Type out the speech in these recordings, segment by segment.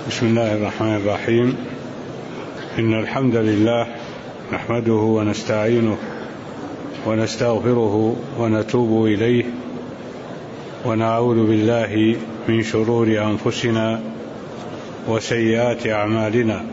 بسم الله الرحمن الرحيم. إن الحمد لله نحمده ونستعينه ونستغفره ونتوب إليه ونعوذ بالله من شرور أنفسنا وسيئات أعمالنا.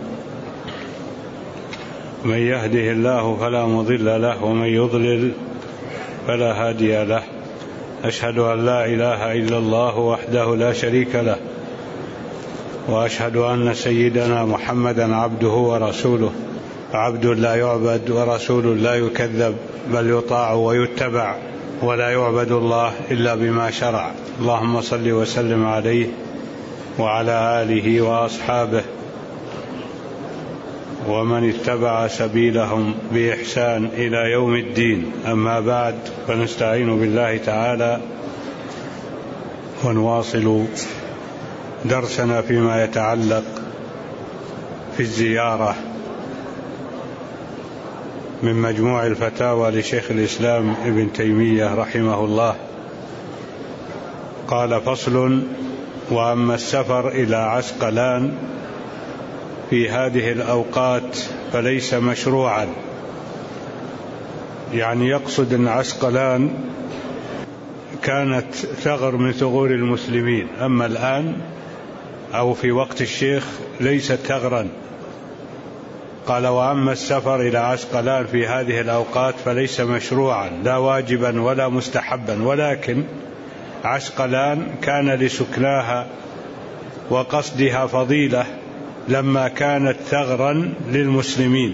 من يهده الله فلا مضل له ومن يضلل فلا هادي له. أشهد أن لا إله إلا الله وحده لا شريك له، وأشهد أن سيدنا محمدا عبده ورسوله، عبد لا يعبد ورسول لا يكذب، بل يطاع ويتبع، ولا يعبد الله إلا بما شرع. اللهم صل وسلم عليه وعلى آله وأصحابه ومن اتبع سبيلهم بإحسان إلى يوم الدين. أما بعد، فنستعين بالله تعالى ونواصل درسنا فيما يتعلق في الزيارة من مجموع الفتاوى لشيخ الإسلام ابن تيمية رحمه الله. قال: فصل: وأما السفر إلى عسقلان في هذه الأوقات فليس مشروعا. يعني يقصد أن عسقلان كانت ثغر من ثغور المسلمين، أما الآن أو في وقت الشيخ ليست ثغرا. قال: وأما السفر إلى عسقلان في هذه الأوقات فليس مشروعا، لا واجبا ولا مستحبا، ولكن عسقلان كان لسكناها وقصدها فضيلة لما كانت ثغرا للمسلمين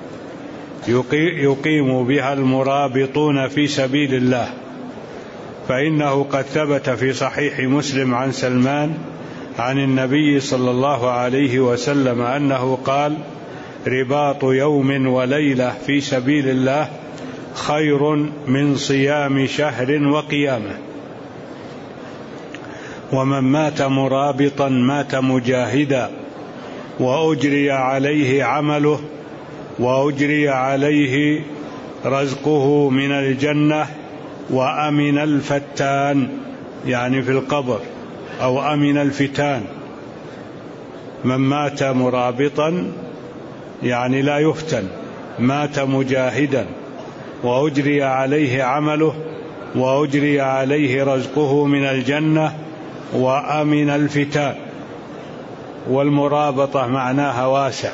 يقيم بها المرابطون في سبيل الله. فإنه قد ثبت في صحيح مسلم عن سلمان عن النبي صلى الله عليه وسلم أنه قال: رباط يوم وليلة في سبيل الله خير من صيام شهر وقيامه. ومن مات مرابطا مات مجاهدا، وأجري عليه عمله وأجري عليه رزقه من الجنة وأمن الفتان، يعني في القبر، أو أمن الفتان. من مات مرابطا يعني لا يفتن، مات مجاهدا وأجري عليه عمله وأجري عليه رزقه من الجنة وأمن الفتان. والمرابطة معناها واسع.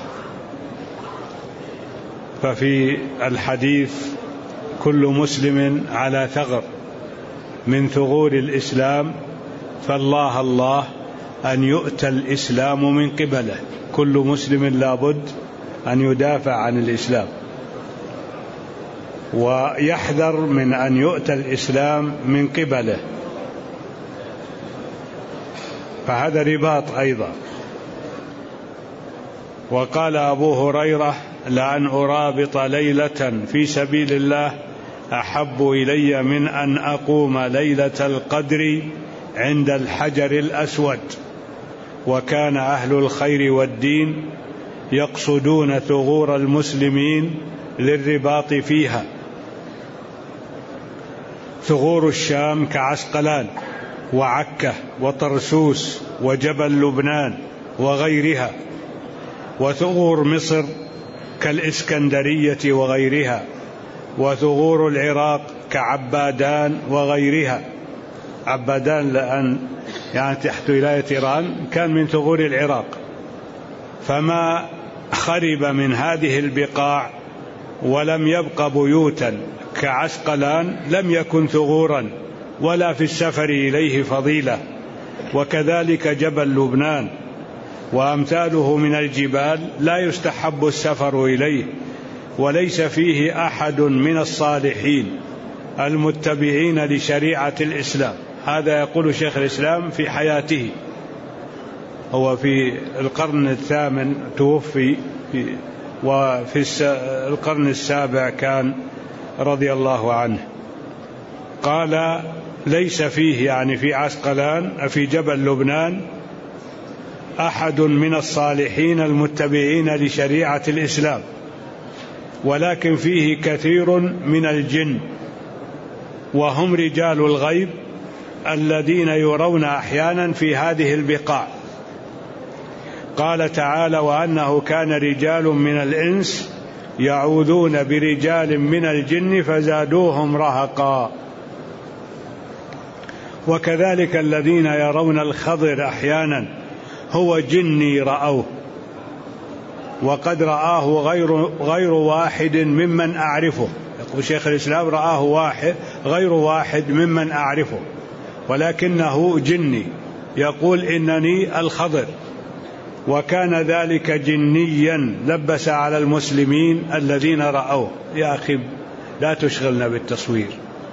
ففي الحديث: كل مسلم على ثغر من ثغور الإسلام، فالله الله أن يؤتى الإسلام من قبله. كل مسلم لابد أن يدافع عن الإسلام ويحذر من أن يؤتى الإسلام من قبله، فهذا رباط أيضا. وقال أبو هريرة: لأن أرابط ليلة في سبيل الله أحب إلي من أن أقوم ليلة القدر عند الحجر الأسود. وكان أهل الخير والدين يقصدون ثغور المسلمين للرباط فيها. ثغور الشام كعسقلان وعكة وطرسوس وجبل لبنان وغيرها، وثغور مصر كالإسكندرية وغيرها، وثغور العراق كعبادان وغيرها. عبادان لأن يعني تحت ولاية إيران كان من ثغور العراق. فما خرب من هذه البقاع ولم يبق بيوتا كعسقلان لم يكن ثغورا ولا في السفر إليه فضيلة. وكذلك جبل لبنان وأمثاله من الجبال لا يستحب السفر إليه، وليس فيه أحد من الصالحين المتبعين لشريعة الإسلام. هذا يقول شيخ الإسلام في حياته، هو في القرن الثامن توفي، وفي القرن السابع كان رضي الله عنه. قال: ليس فيه، يعني في عسقلان في جبل لبنان، أحد من الصالحين المتبعين لشريعة الإسلام، ولكن فيه كثير من الجن، وهم رجال الغيب الذين يرون أحيانا في هذه البقاع. قال تعالى: وأنه كان رجال من الإنس يعوذون برجال من الجن فزادوهم رهقا. وكذلك الذين يرون الخضر أحيانا هو جني رأوه، وقد رآه غير واحد ممن أعرفه. يقول شيخ الإسلام: رآه غير واحد ممن أعرفه، ولكنه جني. يقول: إنني الخضر. وكان ذلك جنيا لبس على المسلمين الذين رأوه. يا أخي لا تشغلنا بالتصوير.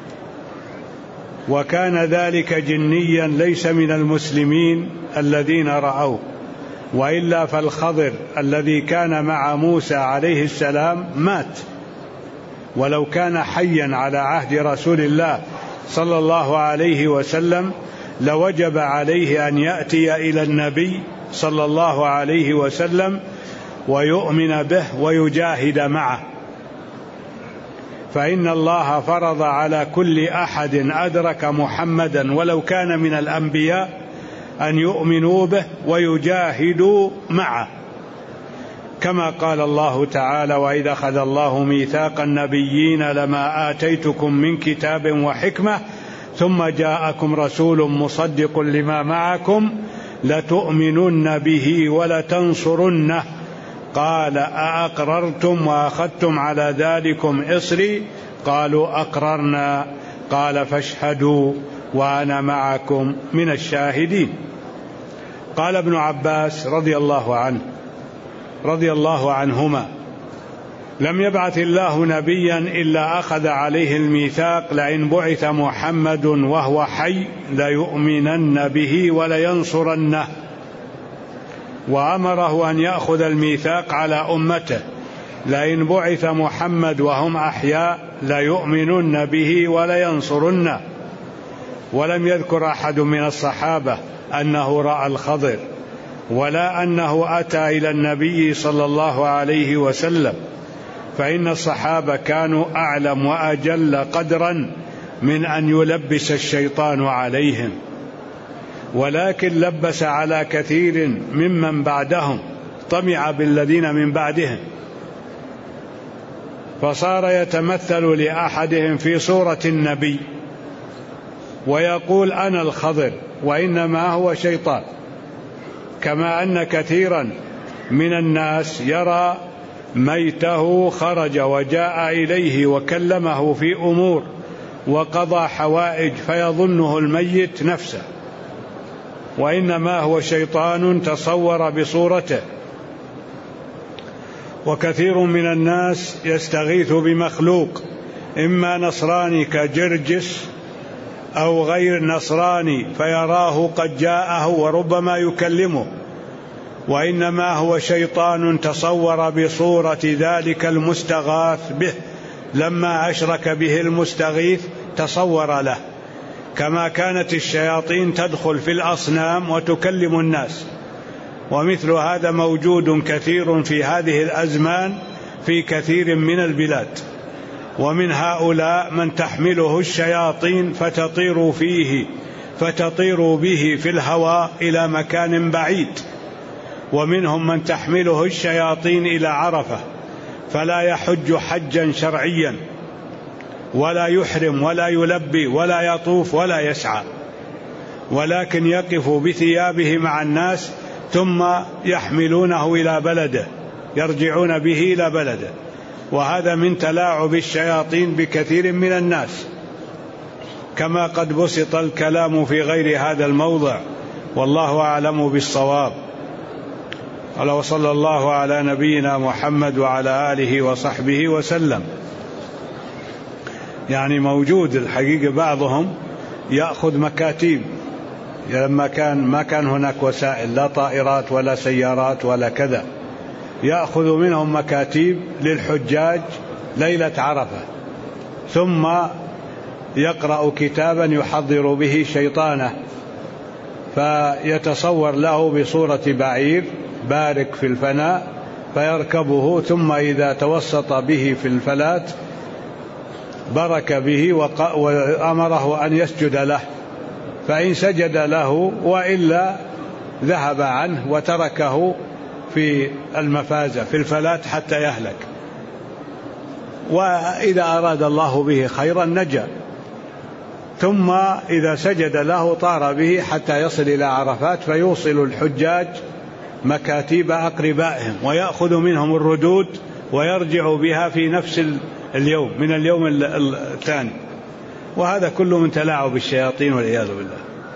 وكان ذلك جنيا ليس من المسلمين الذين رأوه، وإلا فالخضر الذي كان مع موسى عليه السلام مات، ولو كان حيا على عهد رسول الله صلى الله عليه وسلم لوجب عليه أن يأتي إلى النبي صلى الله عليه وسلم ويؤمن به ويجاهد معه، فإن الله فرض على كل أحد أدرك محمدا ولو كان من الأنبياء أن يؤمنوا به ويجاهدوا معه، كما قال الله تعالى: وإذا أخذ الله ميثاق النبيين لما آتيتكم من كتاب وحكمة ثم جاءكم رسول مصدق لما معكم لتؤمنن به ولتنصرنه قال: أأقررتم وأخذتم على ذلكم إصري قالوا أقررنا قال: فاشهدوا وأنا معكم من الشاهدين. قال ابن عباس رضي الله عنهما: لم يبعث الله نبيا إلا أخذ عليه الميثاق لئن بعث محمد وهو حي ليؤمنن به ولينصرنه، وأمره أن يأخذ الميثاق على أمته لئن بعث محمد وهم أحياء ليؤمنن به ولينصرنه. ولم يذكر أحد من الصحابة أنه رأى الخضر ولا أنه أتى إلى النبي صلى الله عليه وسلم، فإن الصحابة كانوا أعلم وأجل قدرا من أن يلبس الشيطان عليهم، ولكن لبس على كثير ممن بعدهم، طمع بالذين من بعدهم، فصار يتمثل لأحدهم في صورة النبي ويقول: أنا الخضر، وإنما هو شيطان. كما أن كثيرا من الناس يرى ميته خرج وجاء إليه وكلمه في أمور وقضى حوائج فيظنه الميت نفسه، وإنما هو شيطان تصور بصورته. وكثير من الناس يستغيث بمخلوق، إما نصراني كجرجس أو غير نصراني، فيراه قد جاءه وربما يكلمه، وإنما هو شيطان تصور بصورة ذلك المستغاث به، لما أشرك به المستغيث تصور له، كما كانت الشياطين تدخل في الأصنام وتكلم الناس. ومثل هذا موجود كثير في هذه الأزمان في كثير من البلاد. ومن هؤلاء من تحمله الشياطين فتطير به في الهواء إلى مكان بعيد، ومنهم من تحمله الشياطين إلى عرفة فلا يحج حجا شرعيا ولا يحرم ولا يلبي ولا يطوف ولا يسعى، ولكن يقف بثيابه مع الناس ثم يحملونه إلى بلده، يرجعون به إلى بلده. وهذا من تلاعب الشياطين بكثير من الناس، كما قد بسط الكلام في غير هذا الموضع، والله أعلم بالصواب. وصلى الله على نبينا محمد وعلى آله وصحبه وسلم. يعني موجود الحقيقة بعضهم يأخذ مكاتيب، لما ما كان هناك وسائل، لا طائرات ولا سيارات ولا كذا، يأخذ منهم مكاتيب للحجاج ليلة عرفة، ثم يقرأ كتابا يحضر به شيطانه، فيتصور له بصورة بعير بارك في الفناء فيركبه، ثم إذا توسط به في الفلات برك به وأمره أن يسجد له، فإن سجد له وإلا ذهب عنه وتركه في المفازة في الفلات حتى يهلك، وإذا أراد الله به خيرا نجا، ثم إذا سجد له طار به حتى يصل إلى عرفات فيوصل الحجاج مكاتيب أقربائهم ويأخذ منهم الردود ويرجع بها في نفس اليوم من اليوم الثاني، وهذا كله من تلاعب الشياطين والعياذ بالله.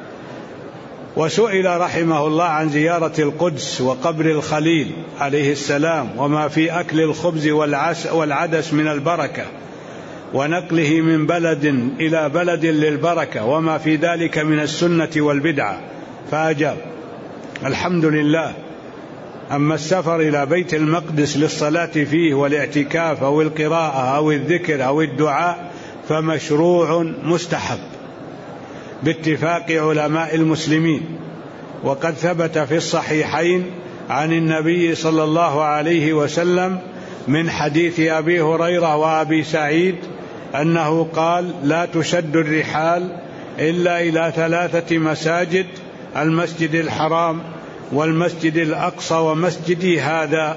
وسئل رحمه الله عن زيارة القدس وقبر الخليل عليه السلام وما في أكل الخبز والعدس من البركة ونقله من بلد إلى بلد للبركة وما في ذلك من السنة والبدعة، فأجاب: الحمد لله. أما السفر إلى بيت المقدس للصلاة فيه والاعتكاف أو القراءة أو الذكر أو الدعاء فمشروع مستحب باتفاق علماء المسلمين، وقد ثبت في الصحيحين عن النبي صلى الله عليه وسلم من حديث أبي هريرة وأبي سعيد أنه قال: لا تشد الرحال إلا إلى 3 مساجد: المسجد الحرام والمسجد الأقصى ومسجدي هذا.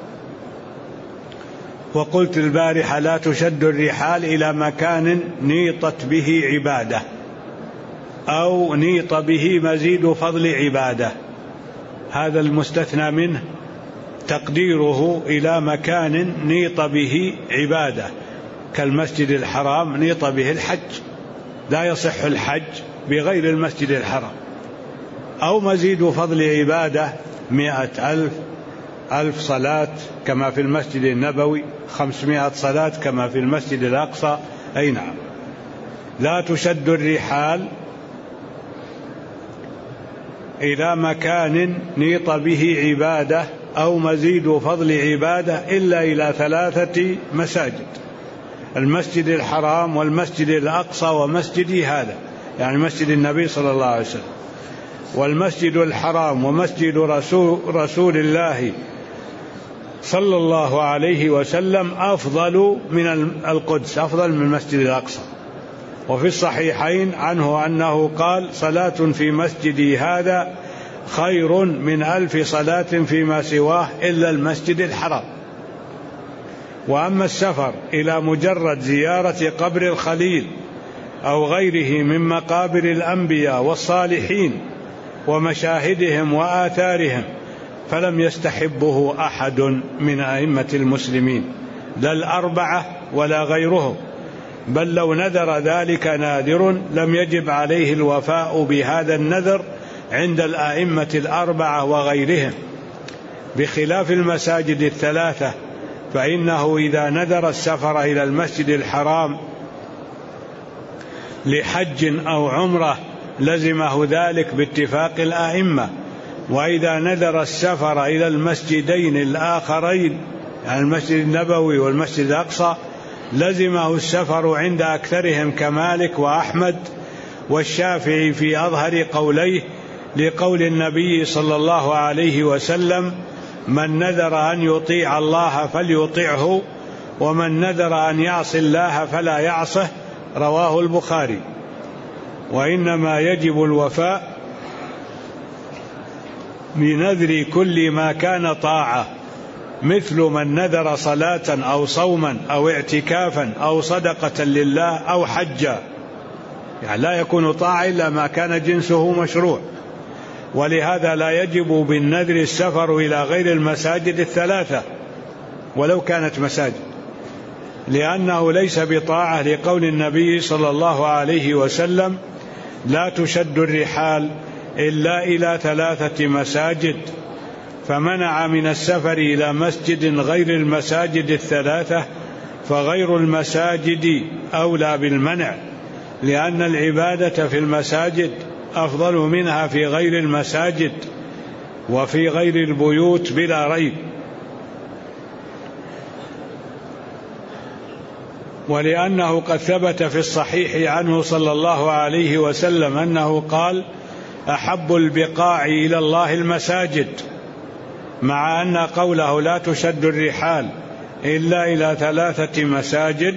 وقلت البارحة: لا تشد الرحال إلى مكان نيطت به عبادة أو نيط به مزيد فضل عبادة، هذا المستثنى منه تقديره إلى مكان نيط به عبادة كالمسجد الحرام نيط به الحج، لا يصح الحج بغير المسجد الحرام، أو مزيد فضل عبادة 100,000 صلاة كما في المسجد النبوي، 500 صلاة كما في المسجد الأقصى. أي نعم. لا تشد الرحال إلى مكان نيط به عبادة أو مزيد فضل عبادة إلا إلى 3 مساجد: المسجد الحرام والمسجد الأقصى ومسجدي هذا، يعني مسجد النبي صلى الله عليه وسلم. والمسجد الحرام ومسجد رسول الله صلى الله عليه وسلم أفضل من القدس، أفضل من المسجد الأقصى. وفي الصحيحين عنه أنه قال: صلاة في مسجدي هذا خير من 1000 صلاة فيما سواه إلا المسجد الحرام. وأما السفر إلى مجرد زيارة قبر الخليل أو غيره من مقابر الأنبياء والصالحين ومشاهدهم وآثارهم فلم يستحبه أحد من أئمة المسلمين، لا 4 ولا غيرهم، بل لو نذر ذلك ناذر لم يجب عليه الوفاء بهذا النذر عند الأئمة 4 وغيرهم، بخلاف المساجد 3، فإنه إذا نذر السفر إلى المسجد الحرام لحج أو عمرة لزمه ذلك باتفاق الأئمة، وإذا نذر السفر إلى المسجدين الآخرين يعني المسجد النبوي والمسجد الأقصى لزمه السفر عند أكثرهم كمالك وأحمد والشافعي في أظهر قوليه، لقول النبي صلى الله عليه وسلم: من نذر أن يطيع الله فليطيعه ومن نذر أن يعصي الله فلا يعصه، رواه البخاري. وإنما يجب الوفاء بنذر كل ما كان طاعة، مثل من نذر صلاة أو صوما أو اعتكافا أو صدقة لله أو حجا، يعني لا يكون طاعة إلا ما كان جنسه مشروع. ولهذا لا يجب بالنذر السفر إلى غير المساجد 3 ولو كانت مساجد، لأنه ليس بطاعة، لقول النبي صلى الله عليه وسلم: لا تشد الرحال إلا إلى 3 مساجد، فمنع من السفر إلى مسجد غير المساجد 3، فغير المساجد أولى بالمنع، لأن العبادة في المساجد أفضل منها في غير المساجد وفي غير البيوت بلا ريب. ولأنه قد ثبت في الصحيح عنه صلى الله عليه وسلم أنه قال: أحب البقاع إلى الله المساجد، مع أن قوله لا تشد الرحال إلا إلى 3 مساجد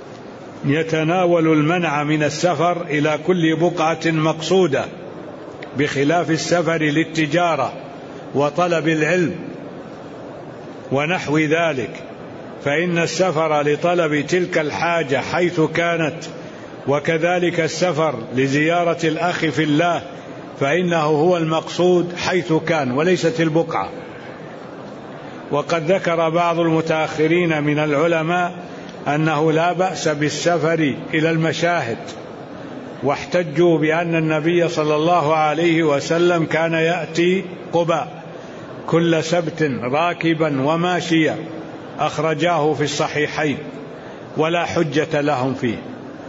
يتناول المنع من السفر إلى كل بقعة مقصودة بخلاف السفر للتجارة وطلب العلم ونحو ذلك، فإن السفر لطلب تلك الحاجة حيث كانت، وكذلك السفر لزيارة الأخ في الله فإنه هو المقصود حيث كان وليست البقعة. وقد ذكر بعض المتأخرين من العلماء أنه لا بأس بالسفر إلى المشاهد، واحتجوا بأن النبي صلى الله عليه وسلم كان يأتي قباء كل سبت راكبا وماشيا، أخرجاه في الصحيحين، ولا حجة لهم فيه،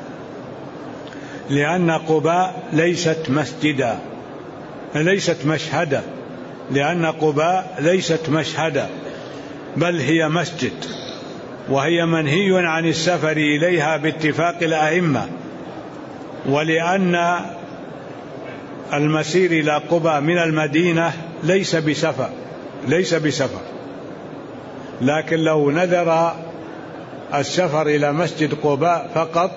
لأن قباء ليست مسجدا، ليست مشهدا، لأن قباء ليست مشهدا بل هي مسجد، وهي منهي عن السفر إليها باتفاق الأئمة. ولأن المسير إلى قباء من المدينة ليس بسفر، لكن لو نذر السفر إلى مسجد قباء فقط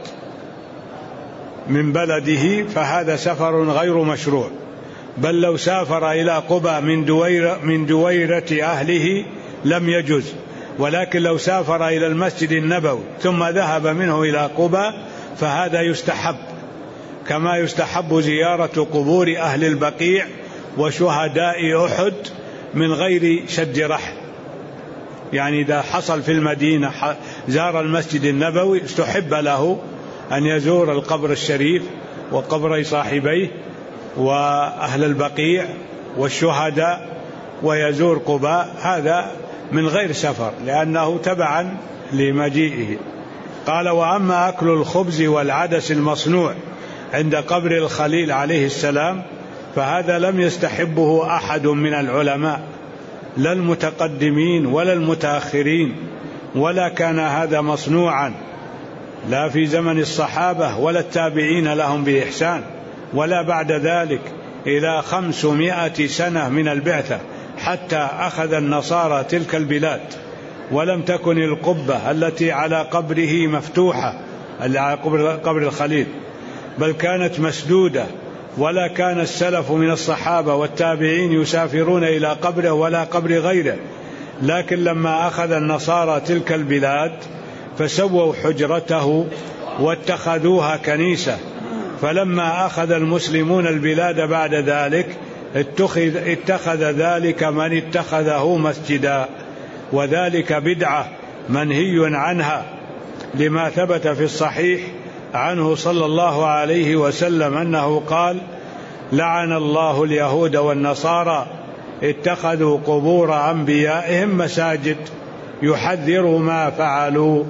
من بلده فهذا سفر غير مشروع، بل لو سافر إلى قباء من دويرة أهله لم يجز، ولكن لو سافر إلى المسجد النبوي ثم ذهب منه إلى قباء فهذا يستحب، كما يستحب زيارة قبور أهل البقيع وشهداء أحد من غير شد رحل. يعني إذا حصل في المدينة زار المسجد النبوي استحب له أن يزور القبر الشريف وقبر صاحبيه وأهل البقيع والشهداء ويزور قباء، هذا من غير سفر لأنه تبعا لمجيئه. قال: وأما أكل الخبز والعدس المصنوع عند قبر الخليل عليه السلام فهذا لم يستحبه أحد من العلماء، لا المتقدمين ولا المتأخرين، ولا كان هذا مصنوعا لا في زمن الصحابة ولا التابعين لهم بإحسان، ولا بعد ذلك إلى 500 سنة من البعثة حتى أخذ النصارى تلك البلاد، ولم تكن القبة التي على قبره مفتوحة على قبر الخليل، بل كانت مسدودة، ولا كان السلف من الصحابة والتابعين يسافرون إلى قبره ولا قبر غيره. لكن لما أخذ النصارى تلك البلاد فسووا حجرته واتخذوها كنيسة، فلما أخذ المسلمون البلاد بعد ذلك اتخذ ذلك من اتخذه مسجدا، وذلك بدعة منهي عنها، لما ثبت في الصحيح عنه صلى الله عليه وسلم أنه قال: لعن الله اليهود والنصارى اتخذوا قبور أنبيائهم مساجد يحذر ما فعلوا.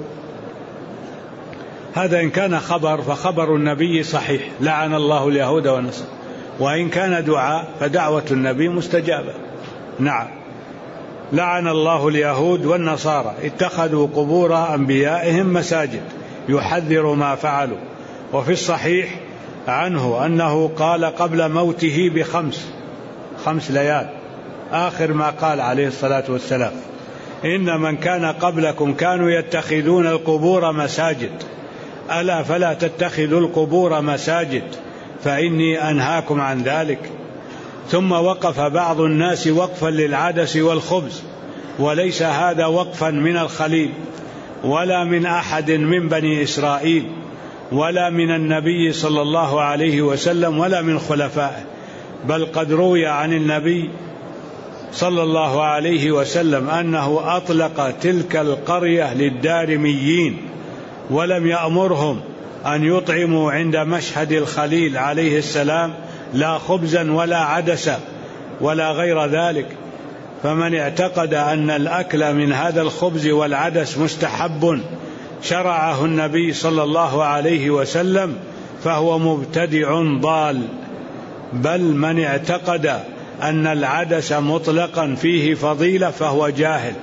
هذا إن كان خبر فخبر النبي صحيح، لعن الله اليهود والنصارى، وإن كان دعاء فدعوة النبي مستجابة. نعم، لعن الله اليهود والنصارى اتخذوا قبور أنبيائهم مساجد يحذر ما فعلوا. وفي الصحيح عنه أنه قال قبل موته ب5 ليال آخر ما قال عليه الصلاة والسلام: إن من كان قبلكم كانوا يتخذون القبور مساجد، ألا فلا تتخذوا القبور مساجد فإني أنهاكم عن ذلك. ثم وقف بعض الناس وقفا للعدس والخبز، وليس هذا وقفا من الخليل ولا من أحد من بني إسرائيل ولا من النبي صلى الله عليه وسلم ولا من خلفائه، بل قد روي عن النبي صلى الله عليه وسلم أنه أطلق تلك القرية للدارميين، ولم يأمرهم أن يطعموا عند مشهد الخليل عليه السلام لا خبزا ولا عدسا ولا غير ذلك. فمن اعتقد أن الأكل من هذا الخبز والعدس مستحب شرعه النبي صلى الله عليه وسلم فهو مبتدع ضال، بل من اعتقد أن العدس مطلقا فيه فضيلة فهو جاهل.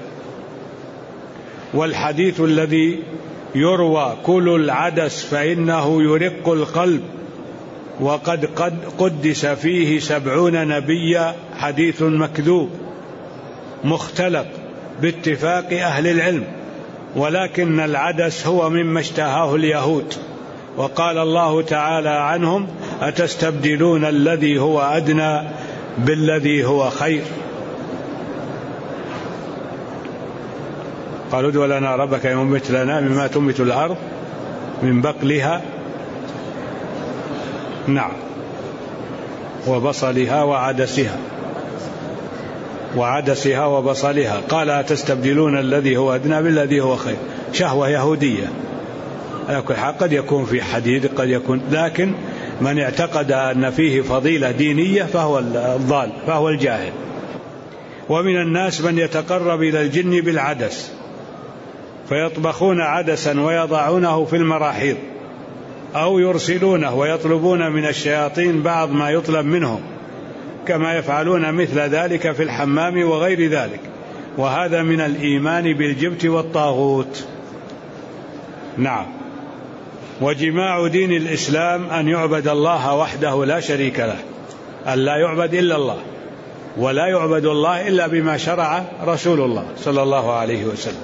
والحديث الذي يروى: كلوا العدس فإنه يرق القلب وقد قدس فيه 70 نبيا، حديث مكذوب مختلق باتفاق أهل العلم، ولكن العدس هو مما اشتهاه اليهود، وقال الله تعالى عنهم: أتستبدلون الذي هو أدنى بالذي هو خير. قالوا ادع لنا ربك ينبت لنا مما تنبت الأرض من بقلها نعم وبصلها وعدسها وبصلها. قال أتستبدلون الذي هو أدنى بالذي هو خير. شهوة يهودية على كل حال، قد يكون في حديد قد يكون، لكن من اعتقد أن فيه فضيلة دينية فهو الضال، فهو الجاهل. ومن الناس من يتقرب إلى الجن بالعدس، فيطبخون عدسا ويضعونه في المراحيض، أو يرسلونه ويطلبون من الشياطين بعض ما يطلب منهم، كما يفعلون مثل ذلك في الحمام وغير ذلك. وهذا من الإيمان بالجبت والطاغوت. نعم. وجماع دين الإسلام أن يعبد الله وحده لا شريك له، أن لا يعبد إلا الله، ولا يعبد الله إلا بما شرع رسول الله صلى الله عليه وسلم.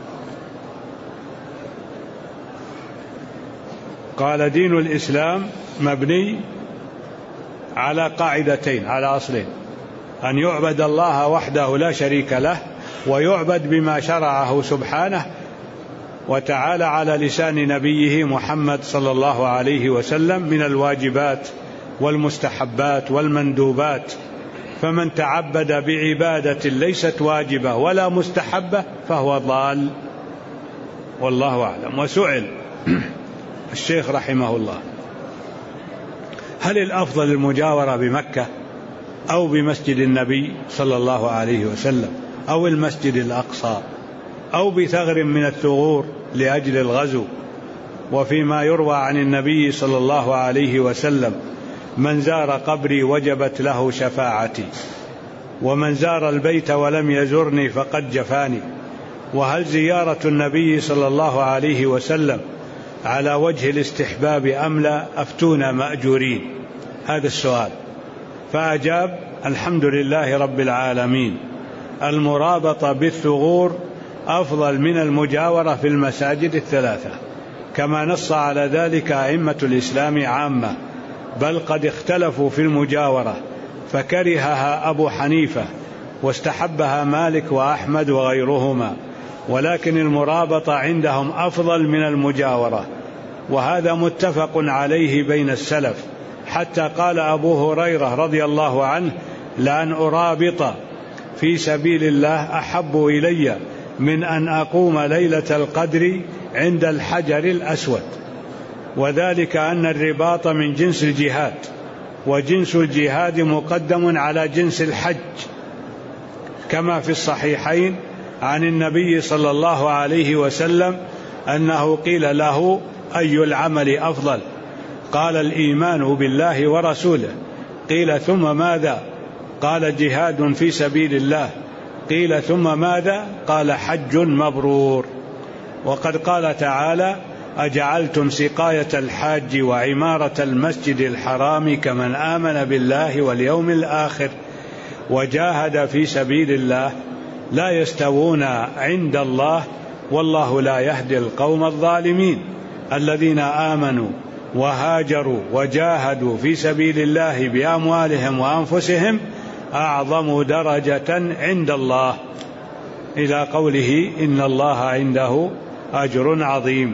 قال دين الإسلام مبني على قاعدتين، على أصلين: أن يعبد الله وحده لا شريك له، ويعبد بما شرعه سبحانه وتعالى على لسان نبيه محمد صلى الله عليه وسلم من الواجبات والمستحبات والمندوبات. فمن تعبد بعبادة ليست واجبة ولا مستحبة فهو ضال، والله أعلم. وسئل الشيخ رحمه الله: هل الأفضل المجاورة بمكة أو بمسجد النبي صلى الله عليه وسلم أو المسجد الأقصى أو بثغر من الثغور لأجل الغزو؟ وفيما يروى عن النبي صلى الله عليه وسلم: من زار قبري وجبت له شفاعتي، ومن زار البيت ولم يزرني فقد جفاني. وهل زيارة النبي صلى الله عليه وسلم على وجه الاستحباب أم لا؟ أفتونا مأجورين. هذا السؤال. فأجاب: الحمد لله رب العالمين، المرابطة بالثغور أفضل من المجاورة في المساجد الثلاثة، كما نص على ذلك أئمة الإسلام عامة، بل قد اختلفوا في المجاورة، فكرهها أبو حنيفة واستحبها مالك وأحمد وغيرهما، ولكن المرابطة عندهم أفضل من المجاورة، وهذا متفق عليه بين السلف. حتى قال أبو هريرة رضي الله عنه: لأن أرابط في سبيل الله أحب إلي من أن أقوم ليلة القدر عند الحجر الأسود. وذلك أن الرباط من جنس الجهاد، وجنس الجهاد مقدم على جنس الحج، كما في الصحيحين عن النبي صلى الله عليه وسلم أنه قيل له: أي العمل أفضل؟ قال: الإيمان بالله ورسوله. قيل: ثم ماذا؟ قال: جهاد في سبيل الله. قيل: ثم ماذا؟ قال: حج مبرور. وقد قال تعالى: أجعلتم سقاية الحاج وعمارة المسجد الحرام كمن آمن بالله واليوم الآخر وجاهد في سبيل الله لا يستوون عند الله والله لا يهدي القوم الظالمين. الذين آمنوا وهاجروا وجاهدوا في سبيل الله بأموالهم وأنفسهم أعظم درجة عند الله، إلى قوله: إن الله عنده أجر عظيم.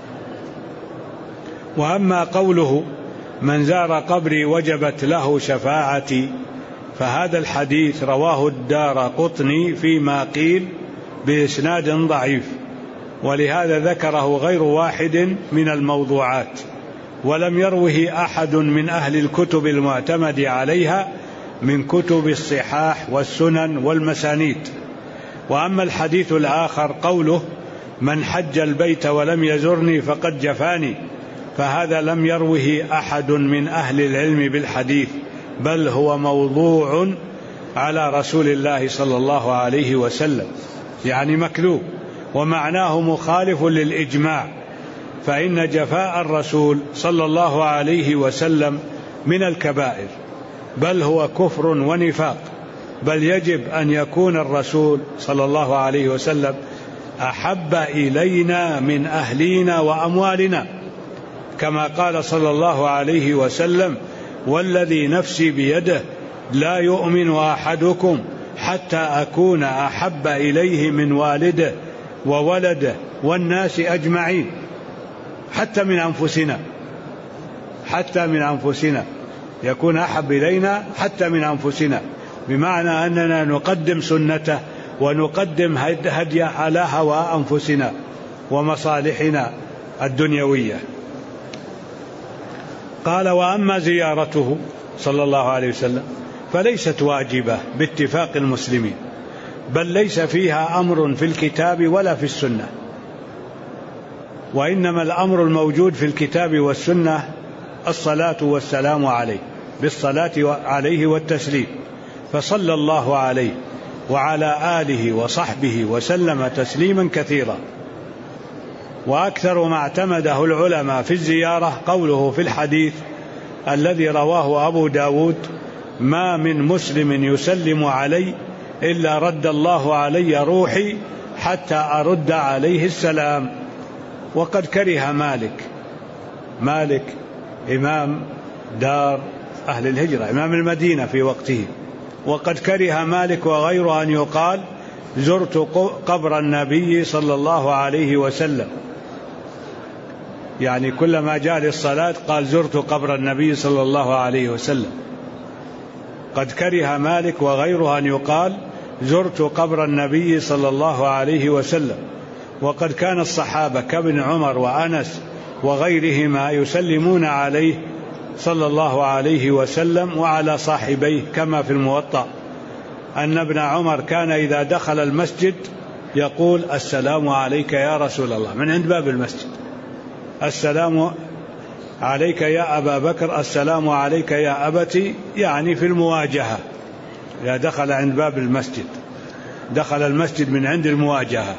وأما قوله: من زار قبري وجبت له شفاعتي، فهذا الحديث رواه الدارقطني فيما قيل بإسناد ضعيف، ولهذا ذكره غير واحد من الموضوعات، ولم يروه أحد من أهل الكتب المعتمد عليها من كتب الصحاح والسنن والمسانيد. وأما الحديث الآخر قوله: من حج البيت ولم يزرني فقد جفاني، فهذا لم يروه أحد من أهل العلم بالحديث، بل هو موضوع على رسول الله صلى الله عليه وسلم، يعني مكذوب، ومعناه مخالف للإجماع، فإن جفاء الرسول صلى الله عليه وسلم من الكبائر، بل هو كفر ونفاق، بل يجب أن يكون الرسول صلى الله عليه وسلم أحب إلينا من أهلنا وأموالنا، كما قال صلى الله عليه وسلم: والذي نفسي بيده لا يؤمن أحدكم حتى أكون أحب إليه من والده وولده والناس أجمعين، حتى من أنفسنا يكون أحب إلينا حتى من أنفسنا، بمعنى أننا نقدم سنته ونقدم هديه على هوى أنفسنا ومصالحنا الدنيوية. قال: وأما زيارته صلى الله عليه وسلم فليست واجبة باتفاق المسلمين، بل ليس فيها أمر في الكتاب ولا في السنة، وإنما الأمر الموجود في الكتاب والسنة الصلاة والسلام عليه، بالصلاة عليه والتسليم، فصلى الله عليه وعلى آله وصحبه وسلم تسليما كثيرا. وأكثر ما اعتمده العلماء في الزيارة قوله في الحديث الذي رواه أبو داود: ما من مسلم يسلم علي إلا رد الله علي روحي حتى أرد عليه السلام. وقد كره مالك إمام دار أهل الهجرة، إمام المدينة في وقته، وقد كره مالك وغيره أن يقال: زرت قبر النبي صلى الله عليه وسلم، يعني كلما جاء للصلاة قال: زرت قبر النبي صلى الله عليه وسلم. قد كره مالك وغيره أن يقال: زرت قبر النبي صلى الله عليه وسلم. وقد كان الصحابة كابن عمر وأنس وغيرهما يسلمون عليه صلى الله عليه وسلم وعلى صاحبيه، كما في الموطأ أن ابن عمر كان إذا دخل المسجد يقول: السلام عليك يا رسول الله، من عند باب المسجد، السلام عليك يا أبا بكر، السلام عليك يا أبتي، يعني في المواجهة، إذا دخل عند باب المسجد، دخل المسجد من عند المواجهة.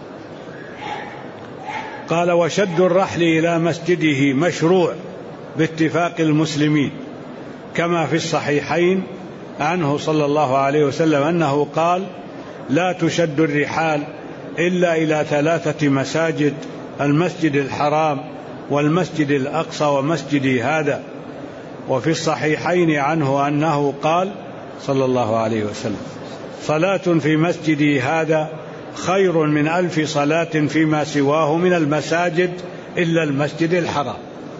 قال: وشد الرحل إلى مسجده مشروع باتفاق المسلمين، كما في الصحيحين عنه صلى الله عليه وسلم أنه قال: لا تشد الرحال إلا إلى 3 مساجد: المسجد الحرام والمسجد الأقصى ومسجدي هذا. وفي الصحيحين عنه أنه قال صلى الله عليه وسلم: صلاة في مسجدي هذا خير من 1000 صلاة فيما سواه من المساجد إلا المسجد الحرام.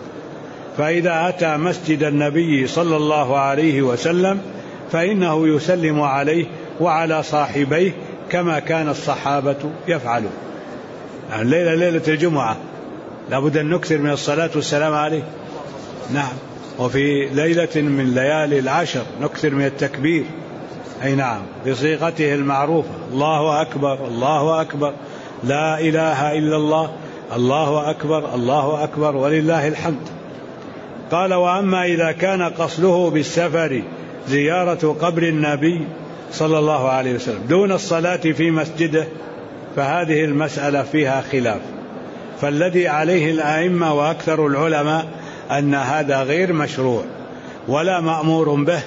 فإذا أتى مسجد النبي صلى الله عليه وسلم فإنه يسلم عليه وعلى صاحبيه كما كان الصحابة يفعلون. يعني ليلة الجمعة لابد أن نكثر من الصلاة والسلام عليه. نعم. وفي ليلة من ليالي العشر نكثر من التكبير، أي نعم، بصيغته المعروفة: الله أكبر الله أكبر لا إله إلا الله، الله أكبر الله أكبر ولله الحمد. قال: وأما إذا كان قصده بالسفر زيارة قبر النبي صلى الله عليه وسلم دون الصلاة في مسجده فهذه المسألة فيها خلاف، فالذي عليه الأئمة وأكثر العلماء أن هذا غير مشروع ولا مأمور به،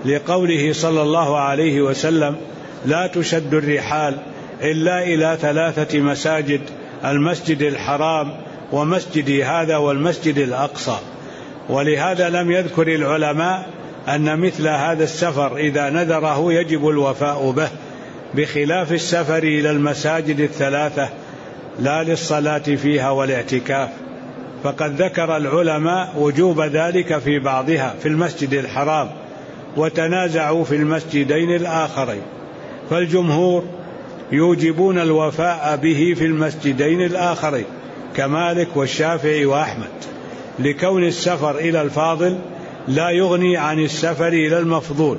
لقوله صلى الله عليه وسلم: لا تشد الرحال إلا إلى 3 مساجد: المسجد الحرام ومسجدي هذا والمسجد الأقصى. ولهذا لم يذكر العلماء أن مثل هذا السفر إذا نذره يجب الوفاء به، بخلاف السفر إلى المساجد 3 لا للصلاة فيها والاعتكاف، فقد ذكر العلماء وجوب ذلك في بعضها في المسجد الحرام، وتنازعوا في المسجدين الآخرين، فالجمهور يوجبون الوفاء به في المسجدين الآخرين كمالك والشافعي وأحمد، لكون السفر إلى الفاضل لا يغني عن السفر إلى المفضول.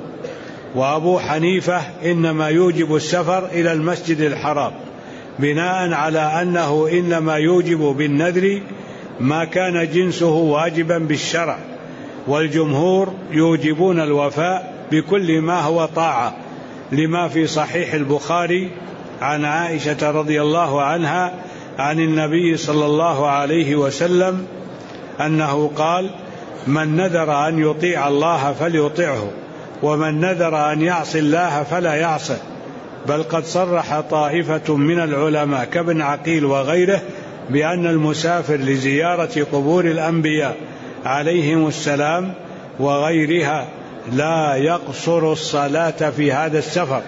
وأبو حنيفة إنما يوجب السفر إلى المسجد الحرام بناء على أنه إنما يوجب بالنذر ما كان جنسه واجبا بالشرع، والجمهور يوجبون الوفاء بكل ما هو طاعة، لما في صحيح البخاري عن عائشة رضي الله عنها عن النبي صلى الله عليه وسلم أنه قال: من نذر أن يطيع الله فليطعه، ومن نذر أن يعصي الله فلا يعصه. بل قد صرح طائفة من العلماء كابن عقيل وغيره بأن المسافر لزيارة قبور الأنبياء عليهم السلام وغيرها لا يقصر الصلاة في هذا السفر،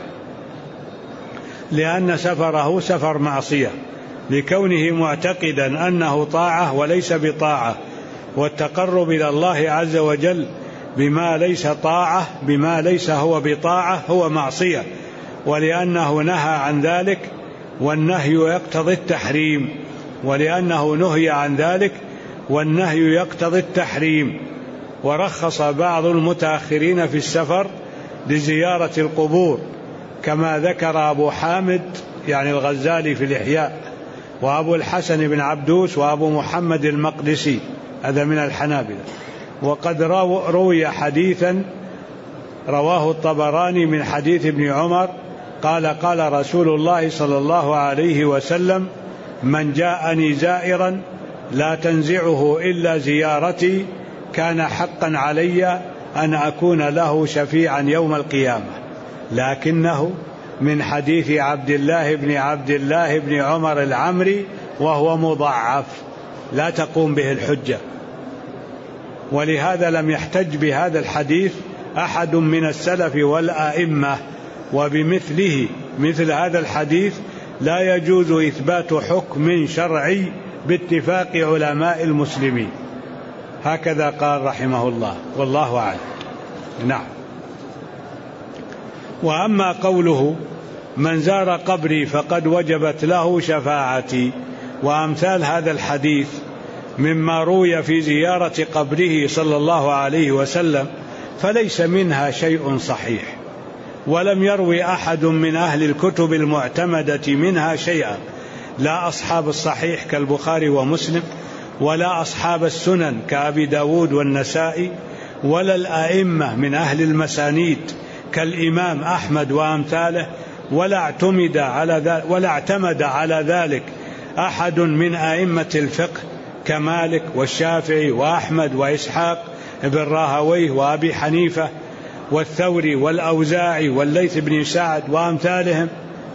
لأن سفره سفر معصية، لكونه معتقدا أنه طاعة وليس بطاعة، والتقرب إلى الله عز وجل بما ليس طاعة، بما ليس هو بطاعة، هو معصية، ولأنه نهى عن ذلك، والنهي يقتضي التحريم، ولأنه نهي عن ذلك والنهي يقتضي التحريم. ورخص بعض المتأخرين في السفر لزيارة القبور، كما ذكر أبو حامد يعني الغزالي في الإحياء، وأبو الحسن بن عبدوس، وأبو محمد المقدسي، هذا من الحنابلة. وقد روي حديثا رواه الطبراني من حديث ابن عمر قال: قال رسول الله صلى الله عليه وسلم: من جاءني زائرا لا تنزعه إلا زيارتي كان حقا علي أن أكون له شفيعا يوم القيامة. لكنه من حديث عبد الله بن عمر العمري، وهو مضعف لا تقوم به الحجة، ولهذا لم يحتج بهذا الحديث أحد من السلف والأئمة. وبمثله مثل هذا الحديث لا يجوز إثبات حكم شرعي باتفاق علماء المسلمين. هكذا قال رحمه الله، والله أعلم. نعم. وأما قوله: من زار قبري فقد وجبت له شفاعتي، وأمثال هذا الحديث مما روي في زيارة قبره صلى الله عليه وسلم، فليس منها شيء صحيح، ولم يروي أحد من أهل الكتب المعتمدة منها شيئا، لا أصحاب الصحيح كالبخاري ومسلم، ولا أصحاب السنن كأبي داود والنسائي، ولا الأئمة من أهل المسانيد كالإمام أحمد وأمثاله، ولا اعتمد على ذلك أحد من أئمة الفقه كمالك والشافعي وأحمد وإسحاق بن راهويه وأبي حنيفة والثوري والأوزاعي والليث بن سعد وأمثالهم.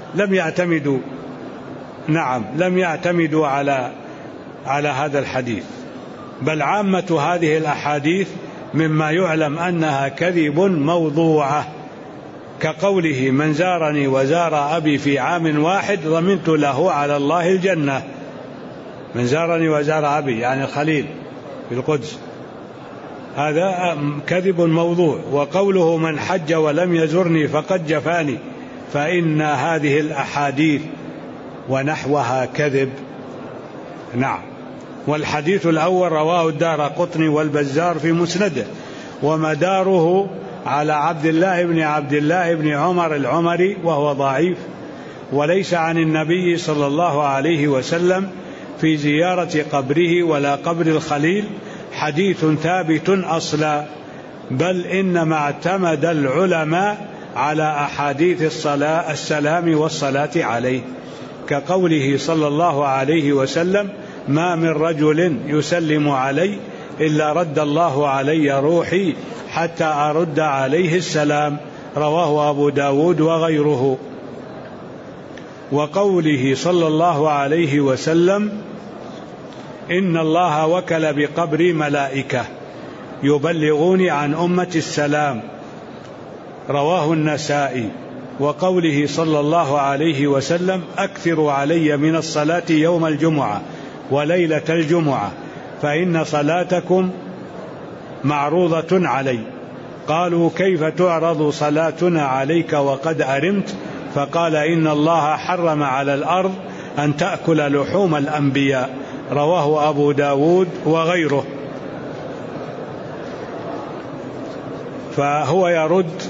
لم يعتمدوا على هذا الحديث، بل عامة هذه الأحاديث مما يعلم أنها كذب موضوعة، كقوله: من زارني وزار أبي في عام واحد ضمنت له على الله الجنة. من زارني وزار أبي يعني الخليل في القدس، هذا كذب موضوع. وقوله: من حج ولم يزرني فقد جفاني، فإن هذه الأحاديث ونحوها كذب. نعم. والحديث الأول رواه الدارقطني والبزار في مسنده، ومداره على عبد الله بن عمر العمري، وهو ضعيف، وليس عن النبي صلى الله عليه وسلم في زيارة قبره ولا قبر الخليل حديث ثابت أصلا، بل إنما اعتمد العلماء على أحاديث السلام والصلاة عليه، كقوله صلى الله عليه وسلم: ما من رجل يسلم علي إلا رد الله علي روحي حتى أرد عليه السلام، رواه أبو داود وغيره. وقوله صلى الله عليه وسلم: إن الله وكل بقبري ملائكة يبلغوني عن أمة السلام، رواه النسائي. وقوله صلى الله عليه وسلم: أكثروا علي من الصلاة يوم الجمعة وليلة الجمعة فإن صلاتكم معروضة علي. قالوا: كيف تعرض صلاتنا عليك وقد أرمت؟ فقال: إن الله حرم على الأرض أن تأكل لحوم الأنبياء، رواه أبو داود وغيره. فهو يرد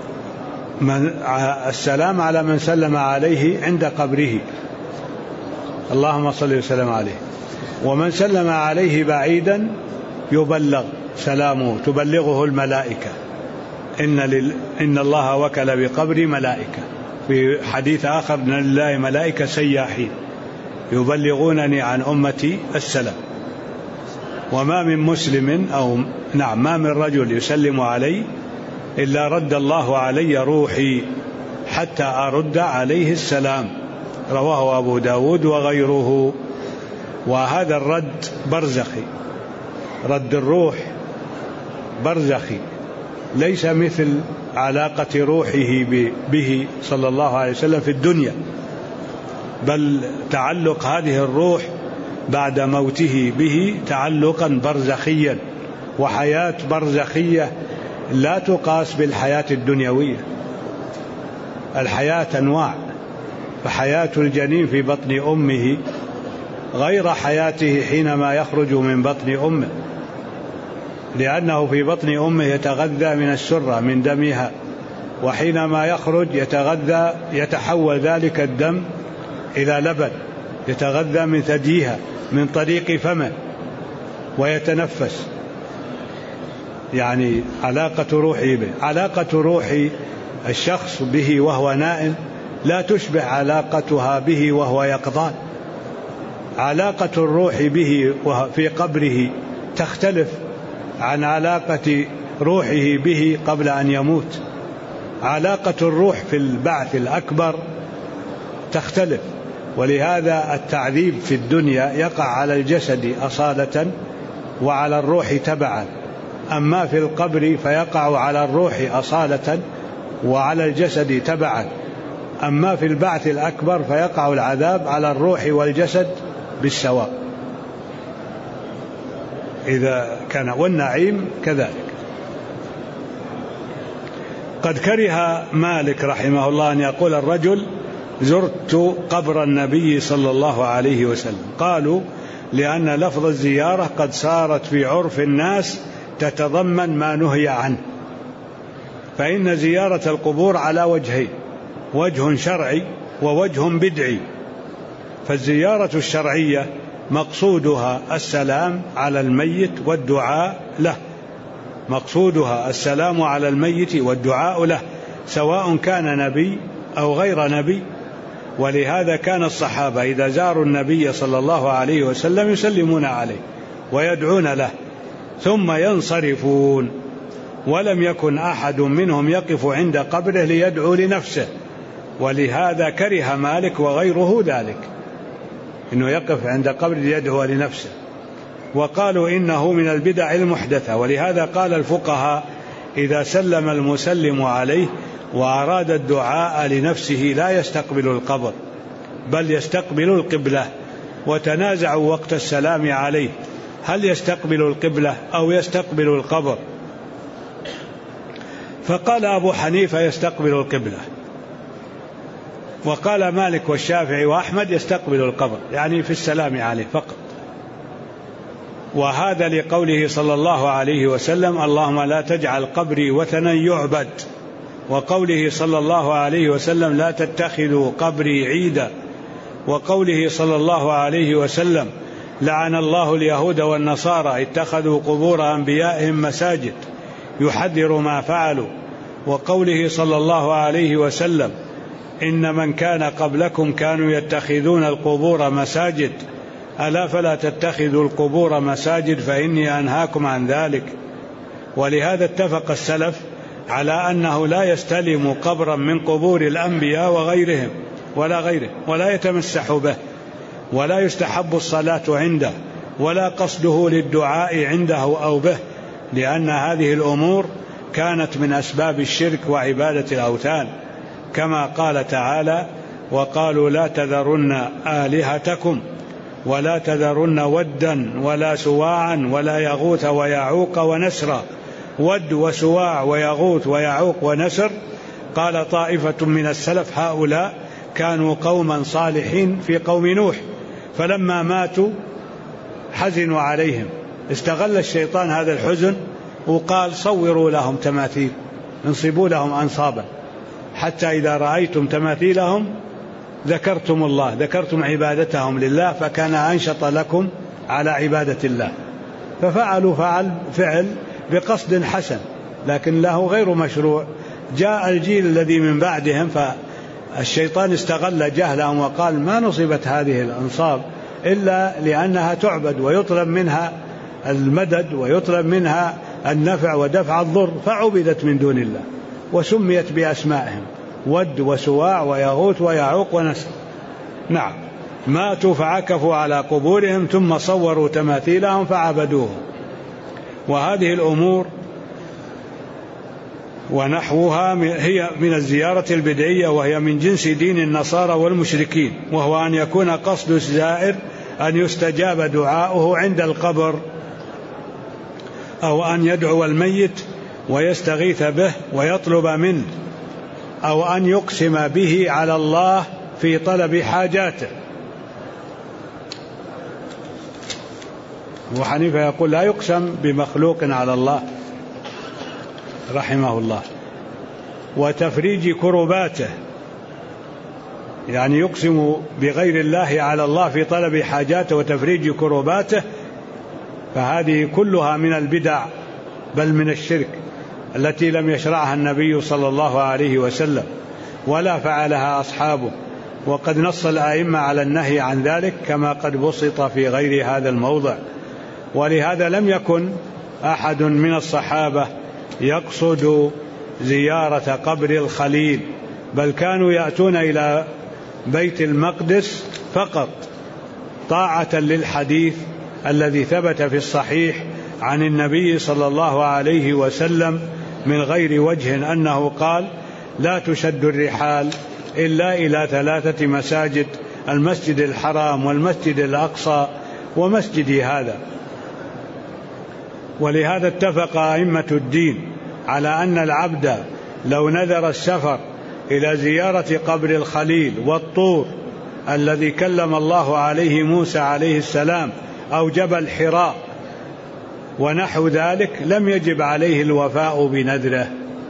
السلام على من سلم عليه عند قبره، اللهم صل وسلم عليه. ومن سلم عليه بعيدا يبلغ سلامه، تبلغه الملائكة. إن الله وكل بقبر ملائكة. في حديث آخر: إن لله ملائكة سياحين يبلغونني عن أمتي السلام. وما من مسلم ما من رجل يسلم علي إلا رد الله علي روحي حتى أرد عليه السلام، رواه أبو داود وغيره. وهذا الرد برزخي، رد الروح برزخي، ليس مثل علاقة روحه به صلى الله عليه وسلم في الدنيا، بل تعلق هذه الروح بعد موته به تعلقا برزخيا وحياة برزخية لا تقاس بالحياة الدنيوية. الحياة أنواع، فحياة الجنين في بطن أمه غير حياته حينما يخرج من بطن أمه، لأنه في بطن أمه يتغذى من السرة من دمها، وحينما يخرج يتحول ذلك الدم إلى لبن يتغذى من ثديها من طريق فمه ويتنفس. يعني علاقة روحه به، علاقة روح الشخص به وهو نائم لا تشبه علاقتها به وهو يقظان. علاقة الروح به في قبره تختلف عن علاقة روحه به قبل أن يموت. علاقة الروح في البعث الأكبر تختلف، ولهذا التعذيب في الدنيا يقع على الجسد أصالة وعلى الروح تبعا، أما في القبر فيقع على الروح أصالة وعلى الجسد تبعا، أما في البعث الأكبر فيقع العذاب على الروح والجسد بالسواء إذا كان، والنعيم كذلك. قد كره مالك رحمه الله أن يقول الرجل زرت قبر النبي صلى الله عليه وسلم، قالوا لأن لفظ الزيارة قد صارت في عرف الناس تتضمن ما نهي عنه، فإن زيارة القبور على وجهين، وجه شرعي ووجه بدعي. فالزيارة الشرعية مقصودها السلام على الميت والدعاء له، مقصودها السلام على الميت والدعاء له، سواء كان نبي أو غير نبي. ولهذا كان الصحابة إذا زاروا النبي صلى الله عليه وسلم يسلمون عليه ويدعون له ثم ينصرفون، ولم يكن أحد منهم يقف عند قبره ليدعو لنفسه. ولهذا كره مالك وغيره ذلك، إنه يقف عند قبره ليدعو لنفسه، وقالوا إنه من البدع المحدثة. ولهذا قال الفقهاء إذا سلم المسلم عليه وأراد الدعاء لنفسه لا يستقبل القبر بل يستقبل القبلة، وتنازعوا وقت السلام عليه هل يستقبل القبلة أو يستقبل القبر، فقال أبو حنيفة يستقبل القبلة، وقال مالك والشافعي وأحمد يستقبل القبر، يعني في السلام عليه فقط. وهذا لقوله صلى الله عليه وسلم اللهم لا تجعل قبري وثنا يعبد، وقوله صلى الله عليه وسلم لا تتخذوا قبري عيدا، وقوله صلى الله عليه وسلم لعن الله اليهود والنصارى اتخذوا قبور أنبيائهم مساجد، يحذر ما فعلوا. وقوله صلى الله عليه وسلم إن من كان قبلكم كانوا يتخذون القبور مساجد ألا فلا تتخذوا القبور مساجد فإني أنهاكم عن ذلك. ولهذا اتفق السلف على أنه لا يستلم قبرا من قبور الأنبياء وغيرهم ولا يتمسح به، ولا يستحب الصلاة عنده، ولا قصده للدعاء عنده أو به، لأن هذه الأمور كانت من أسباب الشرك وعبادة الأوثان، كما قال تعالى وقالوا لا تذرن آلهتكم ولا تذرن ودا ولا سواعا ولا يغوث ويعوق ونسرا. ود وسواع ويغوث ويعوق ونسر، قال طائفة من السلف هؤلاء كانوا قوما صالحين في قوم نوح، فلما ماتوا حزنوا عليهم، استغل الشيطان هذا الحزن وقال صوروا لهم تماثيل، انصبوا لهم أنصابا، حتى إذا رأيتم تماثيلهم ذكرتم الله، ذكرتم عبادتهم لله، فكان أنشط لكم على عبادة الله. ففعلوا فعل بقصد حسن لكن له غير مشروع. جاء الجيل الذي من بعدهم فالشيطان استغل جهلهم وقال ما نصبت هذه الأنصاب إلا لأنها تعبد ويطلب منها المدد ويطلب منها النفع ودفع الضر، فعبدت من دون الله وسميت بأسمائهم ود وسواع ويغوث ويعوق ونسر. نعم. ماتوا فعكفوا على قبورهم ثم صوروا تماثيلهم فعبدوهم. وهذه الأمور ونحوها هي من الزيارة البدعية، وهي من جنس دين النصارى والمشركين، وهو أن يكون قصد الزائر أن يستجاب دعاؤه عند القبر، أو أن يدعو الميت ويستغيث به ويطلب منه، أو أن يقسم به على الله في طلب حاجاته. أبو حنيفة يقول لا يقسم بمخلوق على الله رحمه الله. وتفريج كرباته، يعني يقسم بغير الله على الله في طلب حاجاته وتفريج كرباته، فهذه كلها من البدع بل من الشرك التي لم يشرعها النبي صلى الله عليه وسلم ولا فعلها أصحابه، وقد نص الأئمة على النهي عن ذلك كما قد بسط في غير هذا الموضع. ولهذا لم يكن أحد من الصحابة يقصد زيارة قبر الخليل، بل كانوا يأتون إلى بيت المقدس فقط طاعة للحديث الذي ثبت في الصحيح عن النبي صلى الله عليه وسلم من غير وجه أنه قال لا تشد الرحال إلا إلى 3 مساجد: المسجد الحرام والمسجد الأقصى ومسجد هذا. ولهذا اتفق أئمة الدين على أن العبد لو نذر السفر إلى زيارة قبر الخليل والطور الذي كلم الله عليه موسى عليه السلام أو جبل حراء ونحو ذلك لم يجب عليه الوفاء بنذره.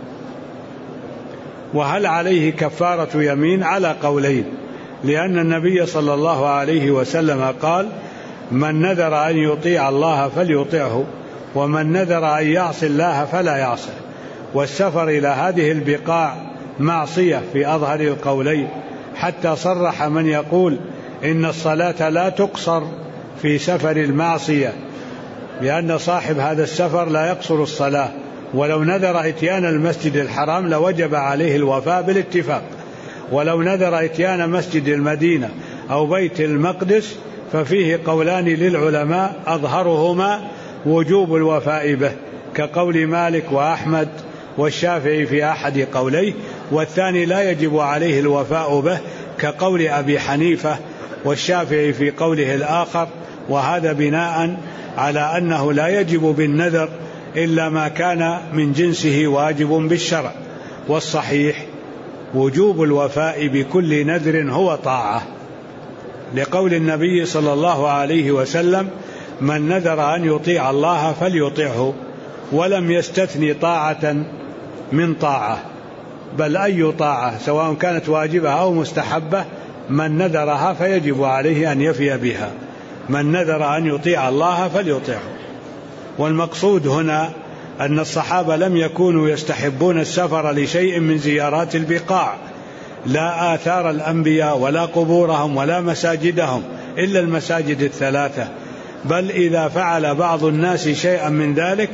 وهل عليه كفارة يمين؟ على قولين، لأن النبي صلى الله عليه وسلم قال: من نذر أن يطيع الله فليطيعه، ومن نذر أن يعصي الله فلا يعصيه. والسفر إلى هذه البقاع معصية في أظهر القولين، حتى صرح من يقول إن الصلاة لا تقصر في سفر المعصية، لأن صاحب هذا السفر لا يقصر الصلاة، ولو نذر إتيان المسجد الحرام لوجب عليه الوفاء بالاتفاق، ولو نذر إتيان مسجد المدينة أو بيت المقدس ففيه قولان للعلماء أظهرهما وجوب الوفاء به، كقول مالك وأحمد والشافعي في أحد قوليه، والثاني لا يجب عليه الوفاء به، كقول أبي حنيفة والشافعي في قوله الآخر. وهذا بناء على أنه لا يجب بالنذر إلا ما كان من جنسه واجب بالشرع، والصحيح وجوب الوفاء بكل نذر هو طاعة، لقول النبي صلى الله عليه وسلم: من نذر أن يطيع الله فليطيعه، ولم يستثني طاعة من طاعة، بل أي طاعة سواء كانت واجبة أو مستحبة من نذرها فيجب عليه أن يفي بها. من نذر أن يطيع الله فليطيعه. والمقصود هنا أن الصحابة لم يكونوا يستحبون السفر لشيء من زيارات البقاع، لا آثار الأنبياء ولا قبورهم ولا مساجدهم إلا المساجد 3، بل إذا فعل بعض الناس شيئا من ذلك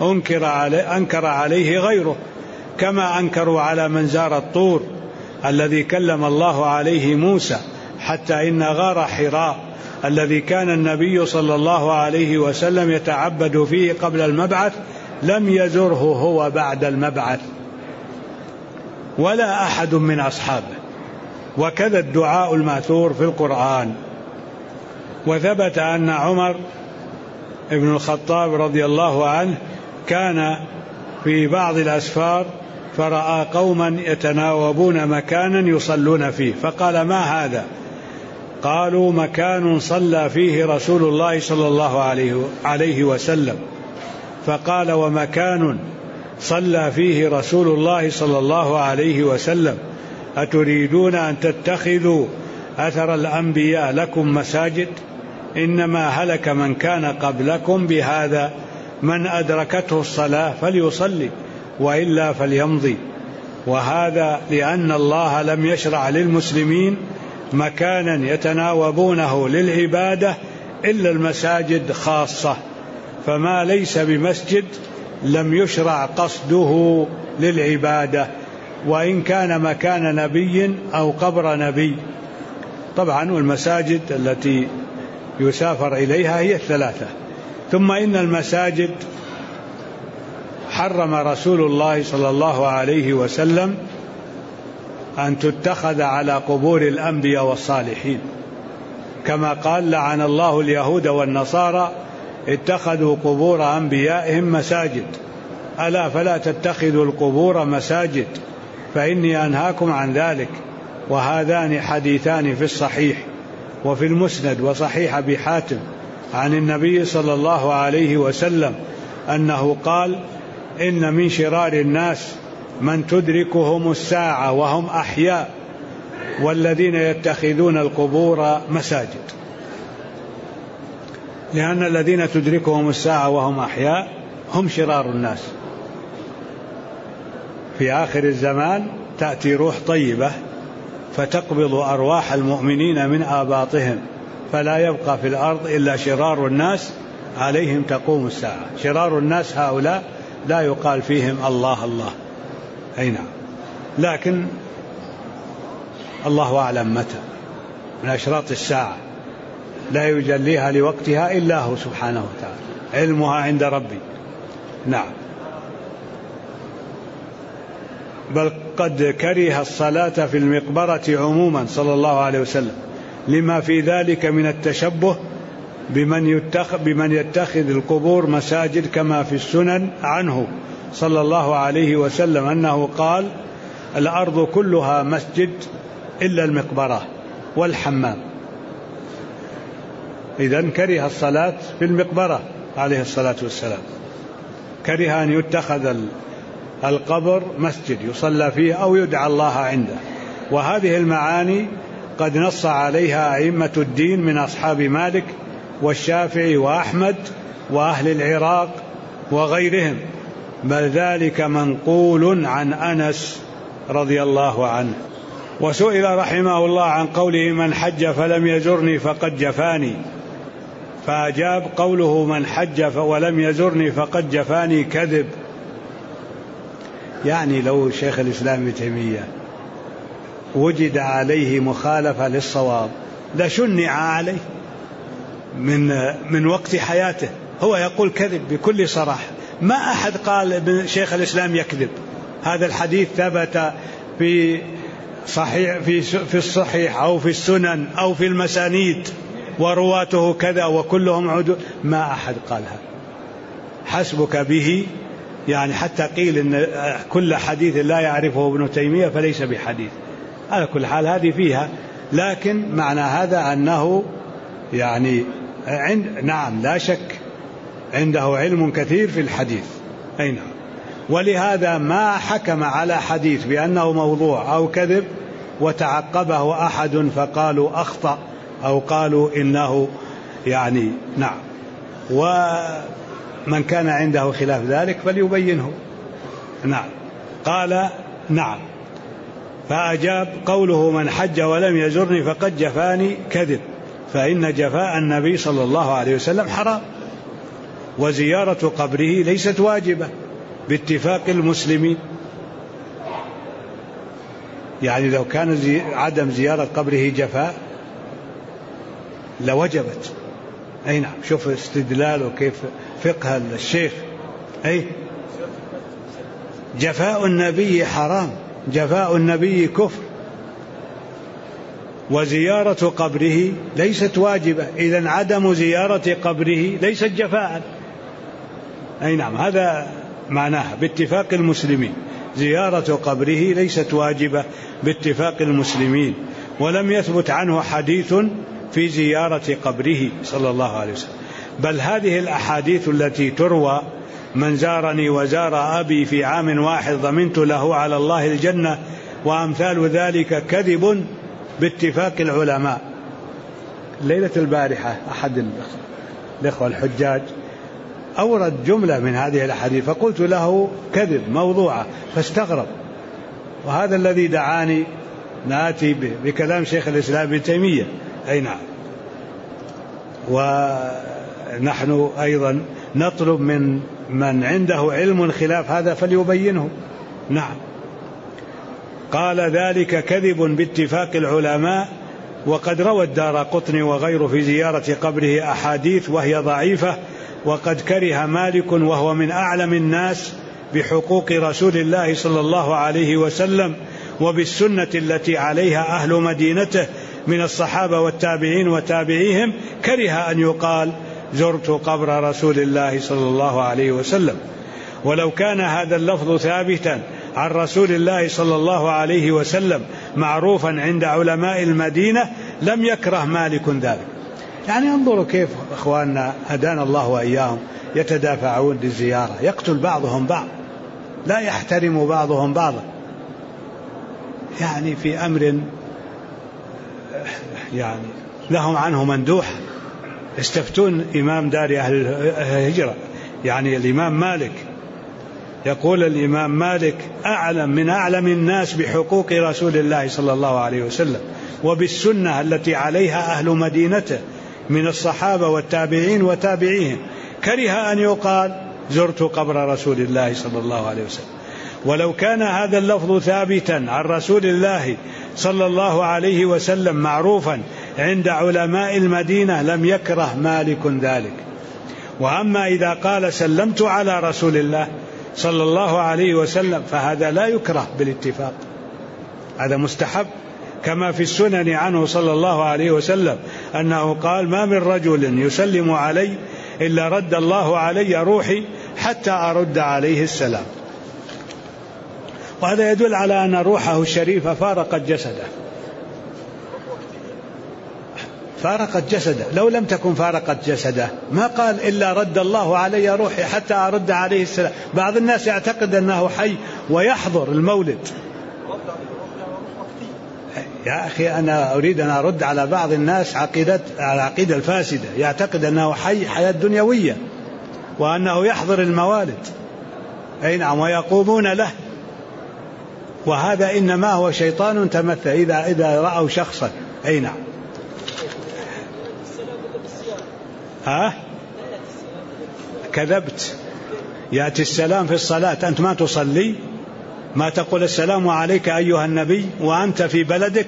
أنكر عليه غيره، كما أنكروا على من زار الطور الذي كلم الله عليه موسى، حتى إن غار حراء الذي كان النبي صلى الله عليه وسلم يتعبد فيه قبل المبعث لم يزره هو بعد المبعث ولا أحد من أصحابه. وكذا الدعاء الماثور في القرآن. وثبت أن عمر بن الخطاب رضي الله عنه كان في بعض الأسفار فرأى قوما يتناوبون مكانا يصلون فيه، فقال: ما هذا؟ قالوا: مكان صلى فيه رسول الله صلى الله عليه وسلم. فقال: ومكان صلى فيه رسول الله صلى الله عليه وسلم أتريدون أن تتخذوا أثر الأنبياء لكم مساجد؟ إنما هلك من كان قبلكم بهذا، من أدركته الصلاة فليصلي وإلا فليمضي. وهذا لأن الله لم يشرع للمسلمين مكانا يتناوبونه للعبادة إلا المساجد خاصة، فما ليس بمسجد لم يشرع قصده للعبادة، وإن كان مكان نبي أو قبر نبي. طبعا. والمساجد التي يسافر إليها هي الثلاثة. ثم إن المساجد حرم رسول الله صلى الله عليه وسلم أن تتخذ على قبور الأنبياء والصالحين، كما قال: لعن الله اليهود والنصارى اتخذوا قبور أنبيائهم مساجد، ألا فلا تتخذوا القبور مساجد فإني أنهاكم عن ذلك. وهذان حديثان في الصحيح وفي المسند وصحيح أبي حاتم عن النبي صلى الله عليه وسلم أنه قال: إن من شرار الناس من تدركهم الساعة وهم أحياء والذين يتخذون القبور مساجد. لأن الذين تدركهم الساعة وهم أحياء هم شرار الناس. في آخر الزمان تأتي روح طيبة فتقبض أرواح المؤمنين من آباطهم، فلا يبقى في الأرض إلا شرار الناس عليهم تقوم الساعة. شرار الناس هؤلاء لا يقال فيهم الله الله، أي نعم، لكن الله أعلم متى من أشراط الساعة، لا يجليها لوقتها إلا هو سبحانه وتعالى، علمها عند ربي. نعم. بل قد كره الصلاة في المقبرة عموما صلى الله عليه وسلم لما في ذلك من التشبه بمن يتخذ القبور مساجد، كما في السنن عنه صلى الله عليه وسلم أنه قال: الأرض كلها مسجد إلا المقبرة والحمام. إذن كره الصلاة في المقبرة عليه الصلاة والسلام، كره أن يتخذ القبر مسجد يصلى فيه أو يدعى الله عنده. وهذه المعاني قد نص عليها أئمة الدين من أصحاب مالك والشافعي وأحمد وأهل العراق وغيرهم، بل ذلك منقول عن أنس رضي الله عنه. وسئل رحمه الله عن قوله: من حج فلم يزرني فقد جفاني، فأجاب: قوله من حج ولم يزرني فقد جفاني كذب. يعني لو شيخ الإسلام ابن تيمية وجد عليه مخالفة للصواب لشنع عليه من وقت حياته. هو يقول كذب بكل صراحة، ما أحد قال ابن شيخ الإسلام يكذب. هذا الحديث ثبت في الصحيح أو في السنن أو في المسانيد ورواته كذا وكلهم عدول، ما أحد قالها. حسبك به، يعني حتى قيل إن كل حديث لا يعرفه ابن تيمية فليس بحديث. على كل حال هذه فيها، لكن معنى هذا أنه يعني نعم لا شك عنده علم كثير في الحديث، أي نعم. ولهذا ما حكم على حديث بأنه موضوع أو كذب وتعقبه أحد فقالوا أخطأ أو قالوا إنه يعني نعم. ومن كان عنده خلاف ذلك فليبينه. نعم. قال: نعم. فأجاب: قوله من حج ولم يزرني فقد جفاني كذب، فإن جفاء النبي صلى الله عليه وسلم حرام، وزيارة قبره ليست واجبة باتفاق المسلمين. يعني لو كان عدم زيارة قبره جفاء لوجبت. أي نعم. شوف استدلال وكيف فقه الشيخ. أي جفاء النبي حرام، جفاء النبي كفر، وزيارة قبره ليست واجبة، إذن عدم زيارة قبره ليست جفاء. أي نعم. هذا معناها باتفاق المسلمين، زيارة قبره ليست واجبة باتفاق المسلمين. ولم يثبت عنه حديث في زيارة قبره صلى الله عليه وسلم، بل هذه الأحاديث التي تروى: من زارني وزار أبي في عام واحد ضمنت له على الله الجنة وأمثال ذلك كذب باتفاق العلماء. ليلة البارحة أحد الإخوة الحجاج أورد جملة من هذه الأحاديث فقلت له كذب موضوعة، فاستغرب. وهذا الذي دعاني نأتي بكلام شيخ الإسلام ابن تيمية. أي نعم. ونحن أيضا نطلب من عنده علم خلاف هذا فليبينه. نعم. قال: ذلك كذب باتفاق العلماء وقد روى الدارقطني وغيره في زيارة قبره أحاديث وهي ضعيفة. وقد كره مالك وهو من أعلم الناس بحقوق رسول الله صلى الله عليه وسلم وبالسنة التي عليها أهل مدينته من الصحابة والتابعين وتابعيهم، كره أن يقال زرت قبر رسول الله صلى الله عليه وسلم. ولو كان هذا اللفظ ثابتا عن رسول الله صلى الله عليه وسلم معروفا عند علماء المدينة لم يكره مالك ذلك. يعني انظروا كيف أخواننا هدانا الله وإياهم يتدافعون للزيارة، يقتل بعضهم بعض، لا يحترم بعضهم بعضا، يعني في أمر يعني لهم عنه مندوح. استفتون إمام دار أهل الهجرة يعني الإمام مالك، يقول الإمام مالك أعلم من أعلم الناس بحقوق رسول الله صلى الله عليه وسلم وبالسنة التي عليها أهل مدينته من الصحابة والتابعين وتابعيهم، كره أن يقال زرت قبر رسول الله صلى الله عليه وسلم. ولو كان هذا اللفظ ثابتا عن رسول الله صلى الله عليه وسلم معروفا عند علماء المدينة لم يكره مالك ذلك. وأما إذا قال سلمت على رسول الله صلى الله عليه وسلم فهذا لا يكره بالاتفاق، هذا مستحب، كما في السنن عنه صلى الله عليه وسلم أنه قال ما من رجل يسلم علي إلا رد الله علي روحي حتى أرد عليه السلام. وهذا يدل على أن روحه الشريفة فارقت جسده. لو لم تكن فارقت جسده ما قال إلا رد الله علي روحي حتى أرد عليه السلام. بعض الناس يعتقد أنه حي ويحضر المولد. يا أخي أنا أريد أن أرد على بعض الناس العقيدة الفاسدة، يعتقد أنه حي حياة دنيوية وأنه يحضر الموالد، أي نعم، ويقومون له، وهذا إنما هو شيطان تمثل إذا رأوا شخصا. أي نعم. كذبت، يأتي السلام في الصلاة، أنت ما تصلي، ما تقول السلام عليك أيها النبي وأنت في بلدك.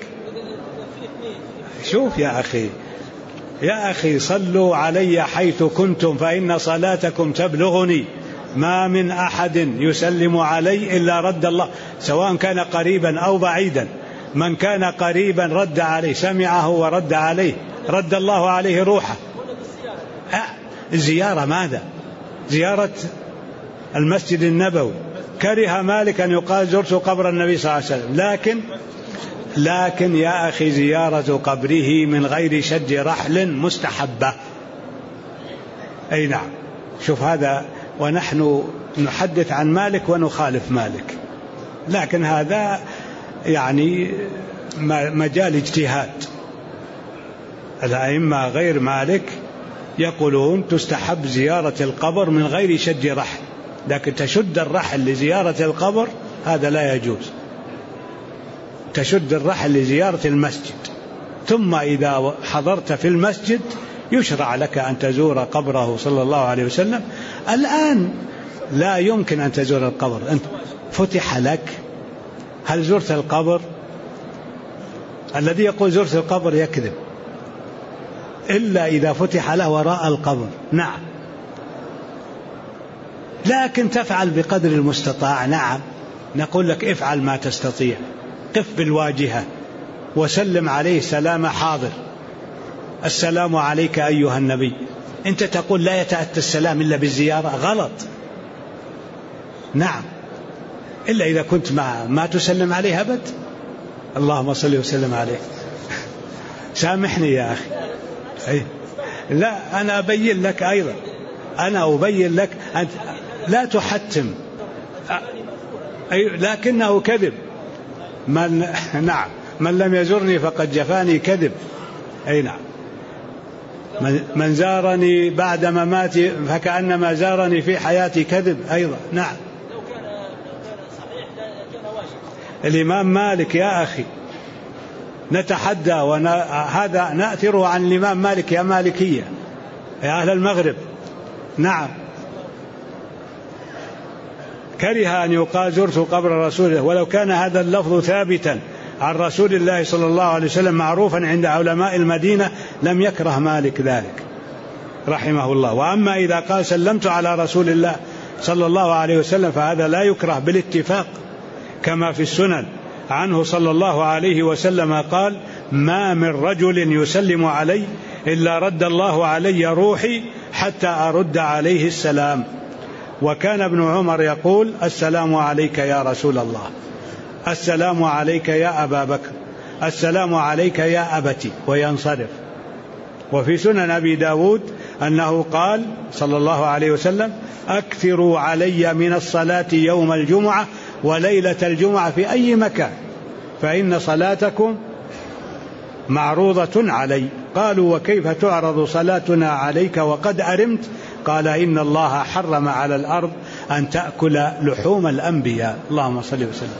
شوف يا أخي صلوا علي حيث كنتم فإن صلاتكم تبلغني، ما من أحد يسلم علي إلا رد الله، سواء كان قريبا أو بعيدا، من كان قريبا رد عليه، سمعه ورد عليه، رد الله عليه روحه. الزيارة ماذا؟ زيارة المسجد النبوي. كره مالك أن يقال زرت قبر النبي صلى الله عليه وسلم، لكن يا أخي زيارة قبره من غير شد رحل مستحبة. أي نعم. شوف هذا، ونحن نحدث عن مالك ونخالف مالك، لكن هذا يعني مجال اجتهاد. الأئمة غير مالك يقولون تستحب زيارة القبر من غير شد رحل، لكن تشد الرحل لزيارة القبر هذا لا يجوز. تشد الرحل لزيارة المسجد، ثم إذا حضرت في المسجد يشرع لك أن تزور قبره صلى الله عليه وسلم. الآن لا يمكن أن تزور القبر، أنت فتح لك. هل زرت القبر؟ الذي يقول زرت القبر يكذب، إلا إذا فتح له وراء القبر. نعم، لكن تفعل بقدر المستطاع. نعم، نقول لك افعل ما تستطيع، قف بالواجهة وسلم عليه سلام حاضر، السلام عليك أيها النبي. أنت تقول لا يتأتى السلام إلا بالزيارة، غلط. نعم، إلا إذا كنت ما تسلم عليه أبد. اللهم صل وسلم عليه. سامحني يا أخي. لا، أنا أبين لك أيضا، أنا أبين لك، أنت لا تحتم. لكنه كذب. نعم، من لم يزرني فقد جفاني كذب. أي نعم، من زارني بعد مماتي فكأنما زارني في حياتي كذب أيضا. نعم. لو كان صحيح كان واجب. الإمام مالك يا أخي نتحدى، هذا نأثره عن الإمام مالك يا مالكية يا أهل المغرب. نعم، كره أن يقال زرت قبر رسوله. ولو كان هذا اللفظ ثابتا عن رسول الله صلى الله عليه وسلم معروفا عند علماء المدينة لم يكره مالك ذلك رحمه الله. وأما إذا قال سلمت على رسول الله صلى الله عليه وسلم فهذا لا يكره بالاتفاق، كما في السنن عنه صلى الله عليه وسلم قال: ما من رجل يسلم علي إلا رد الله علي روحي حتى أرد عليه السلام. وكان ابن عمر يقول: السلام عليك يا رسول الله، السلام عليك يا أبا بكر، السلام عليك يا أبتي، وينصرف. وفي سنن أبي داود أنه قال صلى الله عليه وسلم: أكثروا علي من الصلاة يوم الجمعة وليلة الجمعة في أي مكان فإن صلاتكم معروضة علي. قالوا: وكيف تعرض صلاتنا عليك وقد أرمت؟ قال: إن الله حرم على الأرض أن تأكل لحوم الأنبياء. اللهم صل وسلم.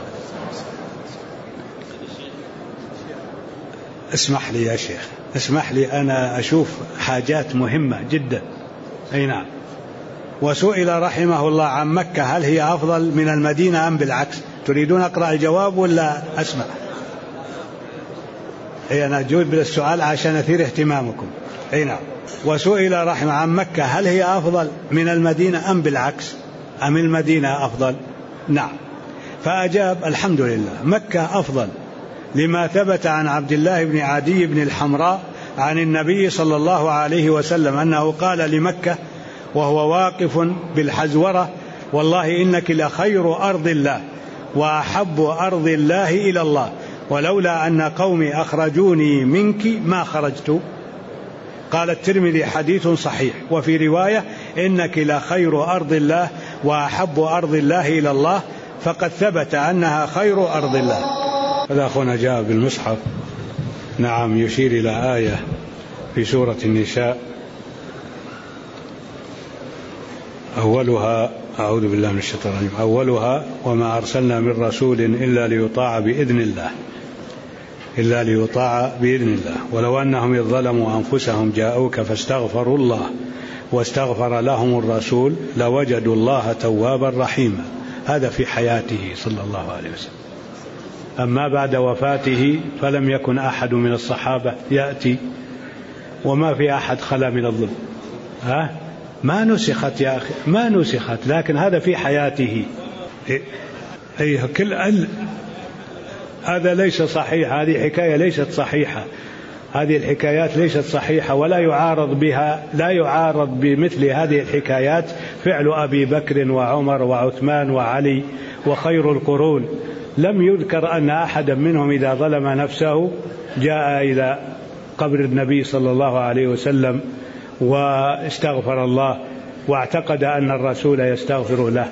اسمح لي يا شيخ، اسمح لي، أنا أشوف حاجات مهمة جدا. أي نعم. وسئل رحمه الله عن مكة هل هي أفضل من المدينة أم بالعكس؟ تريدون أقرأ الجواب ولا أسمع؟ أي أنا أجيب بالسؤال عشان أثير اهتمامكم. أي نعم. وسئل رحمه عن مكة هل هي أفضل من المدينة أم بالعكس، أم المدينة أفضل؟ نعم. فأجاب: الحمد لله، مكة أفضل، لما ثبت عن عبد الله بن عدي بن الحمراء عن النبي صلى الله عليه وسلم أنه قال لمكة وهو واقف بالحزورة: والله إنك لخير أرض الله وأحب أرض الله إلى الله، ولولا أن قومي أخرجوني منك ما خرجت. قال الترمذي: حديث صحيح. وفي رواية: إنك لخير أرض الله وأحب أرض الله إلى الله، فقد ثبت أنها خير أرض الله. هذا أخونا جاء بالمصحف، نعم، يشير إلى آية في سورة النساء أولها: أعوذ بالله من الشيطان الرجيم، أولها: وما أرسلنا من رسول إلا ليطاع بإذن الله، إلا ليطاع بإذن الله، ولو أنهم إذ ظلموا أنفسهم جاءوك فاستغفروا الله واستغفر لهم الرسول لوجدوا الله توابا رحيما. هذا في حياته صلى الله عليه وسلم. أما بعد وفاته فلم يكن أحد من الصحابة يأتي، وما في أحد خلا من الظلم. ما نسخت يا أخي، ما نسخت، لكن هذا في حياته. هذا ليس صحيح، هذه حكاية ليست صحيحة، هذه الحكايات ليست صحيحة، ولا يعارض بها، لا يعارض بمثل هذه الحكايات فعل أبي بكر وعمر وعثمان وعلي وخير القرون. لم يذكر أن أحدا منهم إذا ظلم نفسه جاء إلى قبر النبي صلى الله عليه وسلم واستغفر الله واعتقد أن الرسول يستغفر له.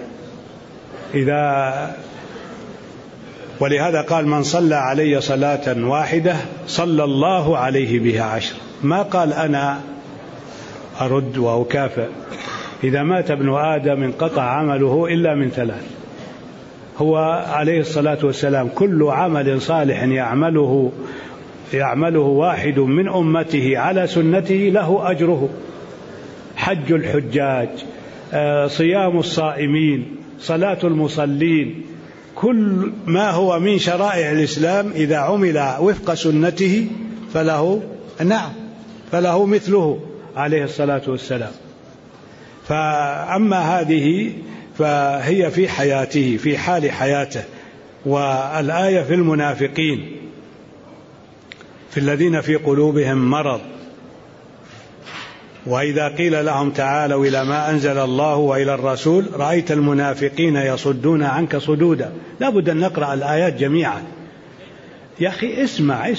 ولهذا قال: من صلى علي صلاة واحدة صلى الله عليه بها 10. ما قال أنا أرد وأكافئ. إذا مات ابن آدم انقطع عمله إلا من 3. هو عليه الصلاة والسلام كل عمل صالح يعمله واحد من أمته على سنته له أجره: حج الحجاج، صيام الصائمين، صلاة المصلين، كل ما هو من شرائع الإسلام إذا عمل وفق سنته فله مثله عليه الصلاة والسلام. فأما هذه فهي في حياته، في حال حياته. والآية في المنافقين، في الذين في قلوبهم مرض، وإذا قيل لهم تعالوا إلى ما أنزل الله وإلى الرسول رأيت المنافقين يصدون عنك صدودا. لا بد أن نقرأ الآيات جميعا. يا أخي اسمع،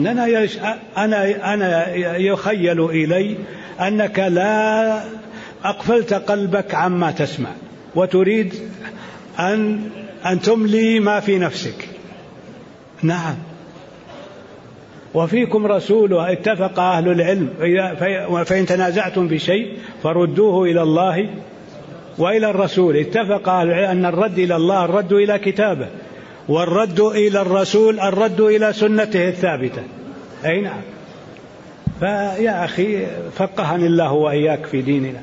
أنا يخيل إلي أنك لا أقفلت قلبك عما تسمع وتريد أن تملي ما في نفسك. نعم. وفيكم رسوله، اتفق أهل العلم فإن تنازعتم في شيء فردوه إلى الله وإلى الرسول. اتفق أهل العلم أن الرد إلى الله الرد إلى كتابه، والرد إلى الرسول الرد إلى سنته الثابتة. أي نعم. فيا أخي فقهني الله وإياك في ديننا.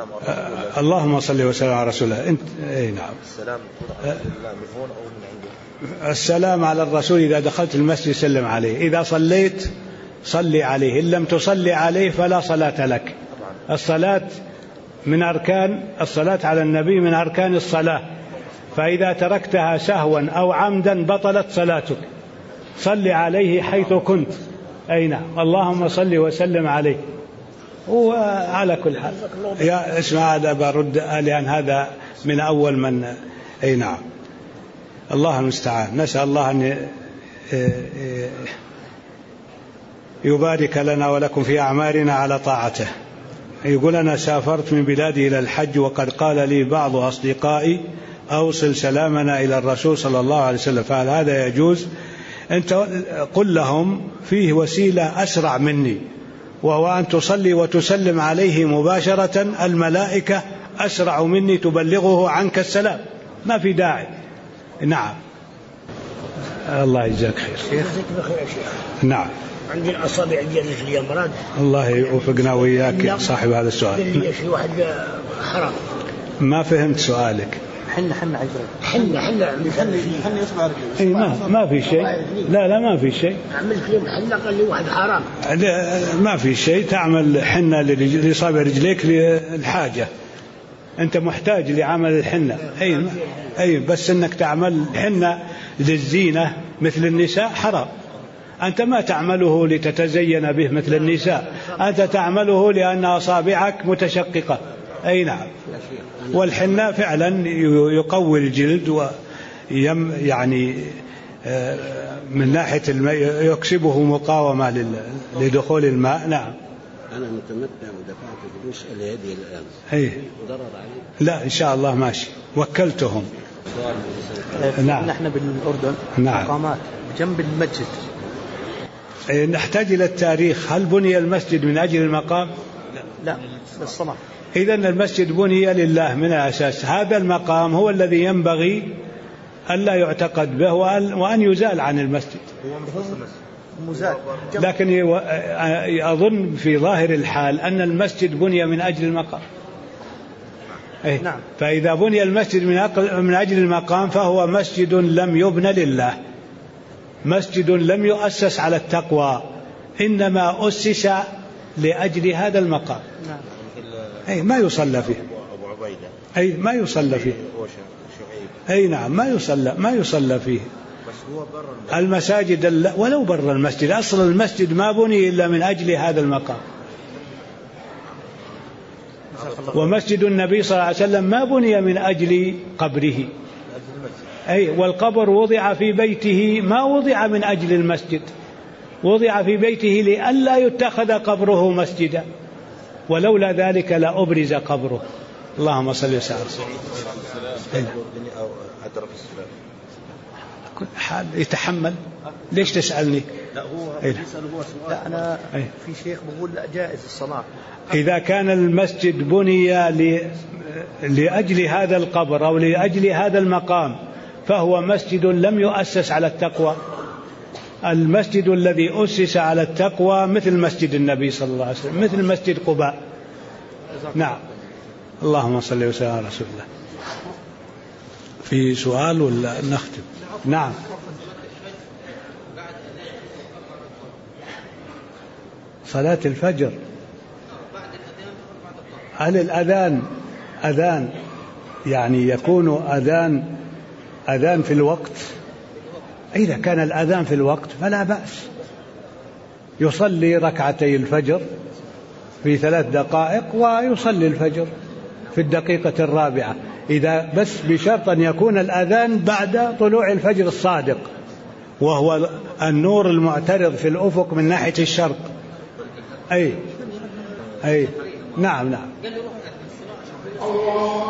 اللهم صل وسلم على رسول الله. أي نعم. السلام من هون أو من عنده؟ السلام على الرسول إذا دخلت المسجد سلم عليه، إذا صليت صلي عليه، إن لم تصلي عليه فلا صلاة لك. الصلاة من أركان، الصلاة على النبي من أركان الصلاة، فإذا تركتها سهوا أو عمدا بطلت صلاتك. صل عليه حيث كنت، أي نعم، اللهم صل وسلم عليه. وعلى كل حال يا اسمع، هذا برد لأن هذا من أول من، أي نعم، الله المستعان. نسأل الله أن يبارك لنا ولكم في أعمارنا على طاعته. يقول أنا سافرت من بلادي إلى الحج، وقد قال لي بعض أصدقائي أوصل سلامنا إلى الرسول صلى الله عليه وسلم، فهل هذا يجوز؟ أنت قل لهم فيه وسيلة أسرع مني، وهو أن تصلي وتسلم عليه مباشرة، الملائكة أسرع مني تبلغه عنك السلام، ما في داعي. نعم، الله يجزاك خير. نعم، عندي الأصابع ديال رجلي أمراض، الله يوفقنا وإياك صاحب هذا السؤال. اللي في واحد حرام. ما فهمت سؤالك. حنة يصبح رجلي. ما في شيء. لا ما في شيء. أعمل فيهم حنة، قال لي واحد حرام. ما في شيء، تعمل حنة لإصابة رجليك للحاجة، أنت محتاج لعمل الحنة. أي بس أنك تعمل حنة للزينة مثل النساء حرام. أنت ما تعمله لتتزين به مثل النساء، أنت تعمله لأن أصابعك متشققة. أي نعم، والحنة فعلا يقوي الجلد يعني من ناحية الماء يكسبه مقاومة لدخول الماء. نعم. أنا متمتع ودفعت فلوس الهدية الآن. أي ضرر علي؟ لا إن شاء الله ماشي، وكلتهم. نعم. نحن بالأردن نعم. مقامات جنب المسجد. نحتاج إلى التاريخ، هل بني المسجد من أجل المقام؟ لا للصلاة. إذن المسجد بني لله من الأساس، هذا المقام هو الذي ينبغي ألا يعتقد به وأن يزال عن المسجد. مزال. لكن أظن في ظاهر الحال أن المسجد بني من أجل المقام. نعم. فإذا بني المسجد من أجل المقام فهو مسجد لم يبنى لله، مسجد لم يؤسس على التقوى، إنما أسس لأجل هذا المقام. نعم. أي ما يصلى فيه. أبو عبيدة. أي ما يصلى فيه. أي نعم، ما يصلى فيه. المساجد ولو بر المسجد، أصل المسجد ما بني إلا من أجل هذا المقام. ومسجد النبي صلى الله عليه وسلم ما بني من أجل قبره. أي والقبر وضع في بيته، ما وضع من أجل المسجد، وضع في بيته لئلا يتخذ قبره مسجدا، ولولا ذلك لأبرز قبره. اللهم صل وسلم. كل حال يتحمل. ليش تسألني؟ لا هو يسأل هو سؤال. لا أنا في شيخ بقول لا جائز الصلاة. إذا كان المسجد بني لأجل هذا القبر أو لأجل هذا المقام فهو مسجد لم يؤسس على التقوى. المسجد الذي أسس على التقوى مثل مسجد النبي صلى الله عليه وسلم، مثل مسجد قباء. نعم. اللهم صل وسلم على رسول الله. في سؤال ولا نختم؟ نعم. صلاة الفجر، هل الأذان أذان يعني يكون أذان في الوقت؟ إذا كان الأذان في الوقت فلا بأس، يصلي ركعتي الفجر في 3 دقائق ويصلي الفجر في الدقيقة الرابعة، إذا بس بشرط أن يكون الأذان بعد طلوع الفجر الصادق، وهو النور المعترض في الأفق من ناحية الشرق. أي نعم.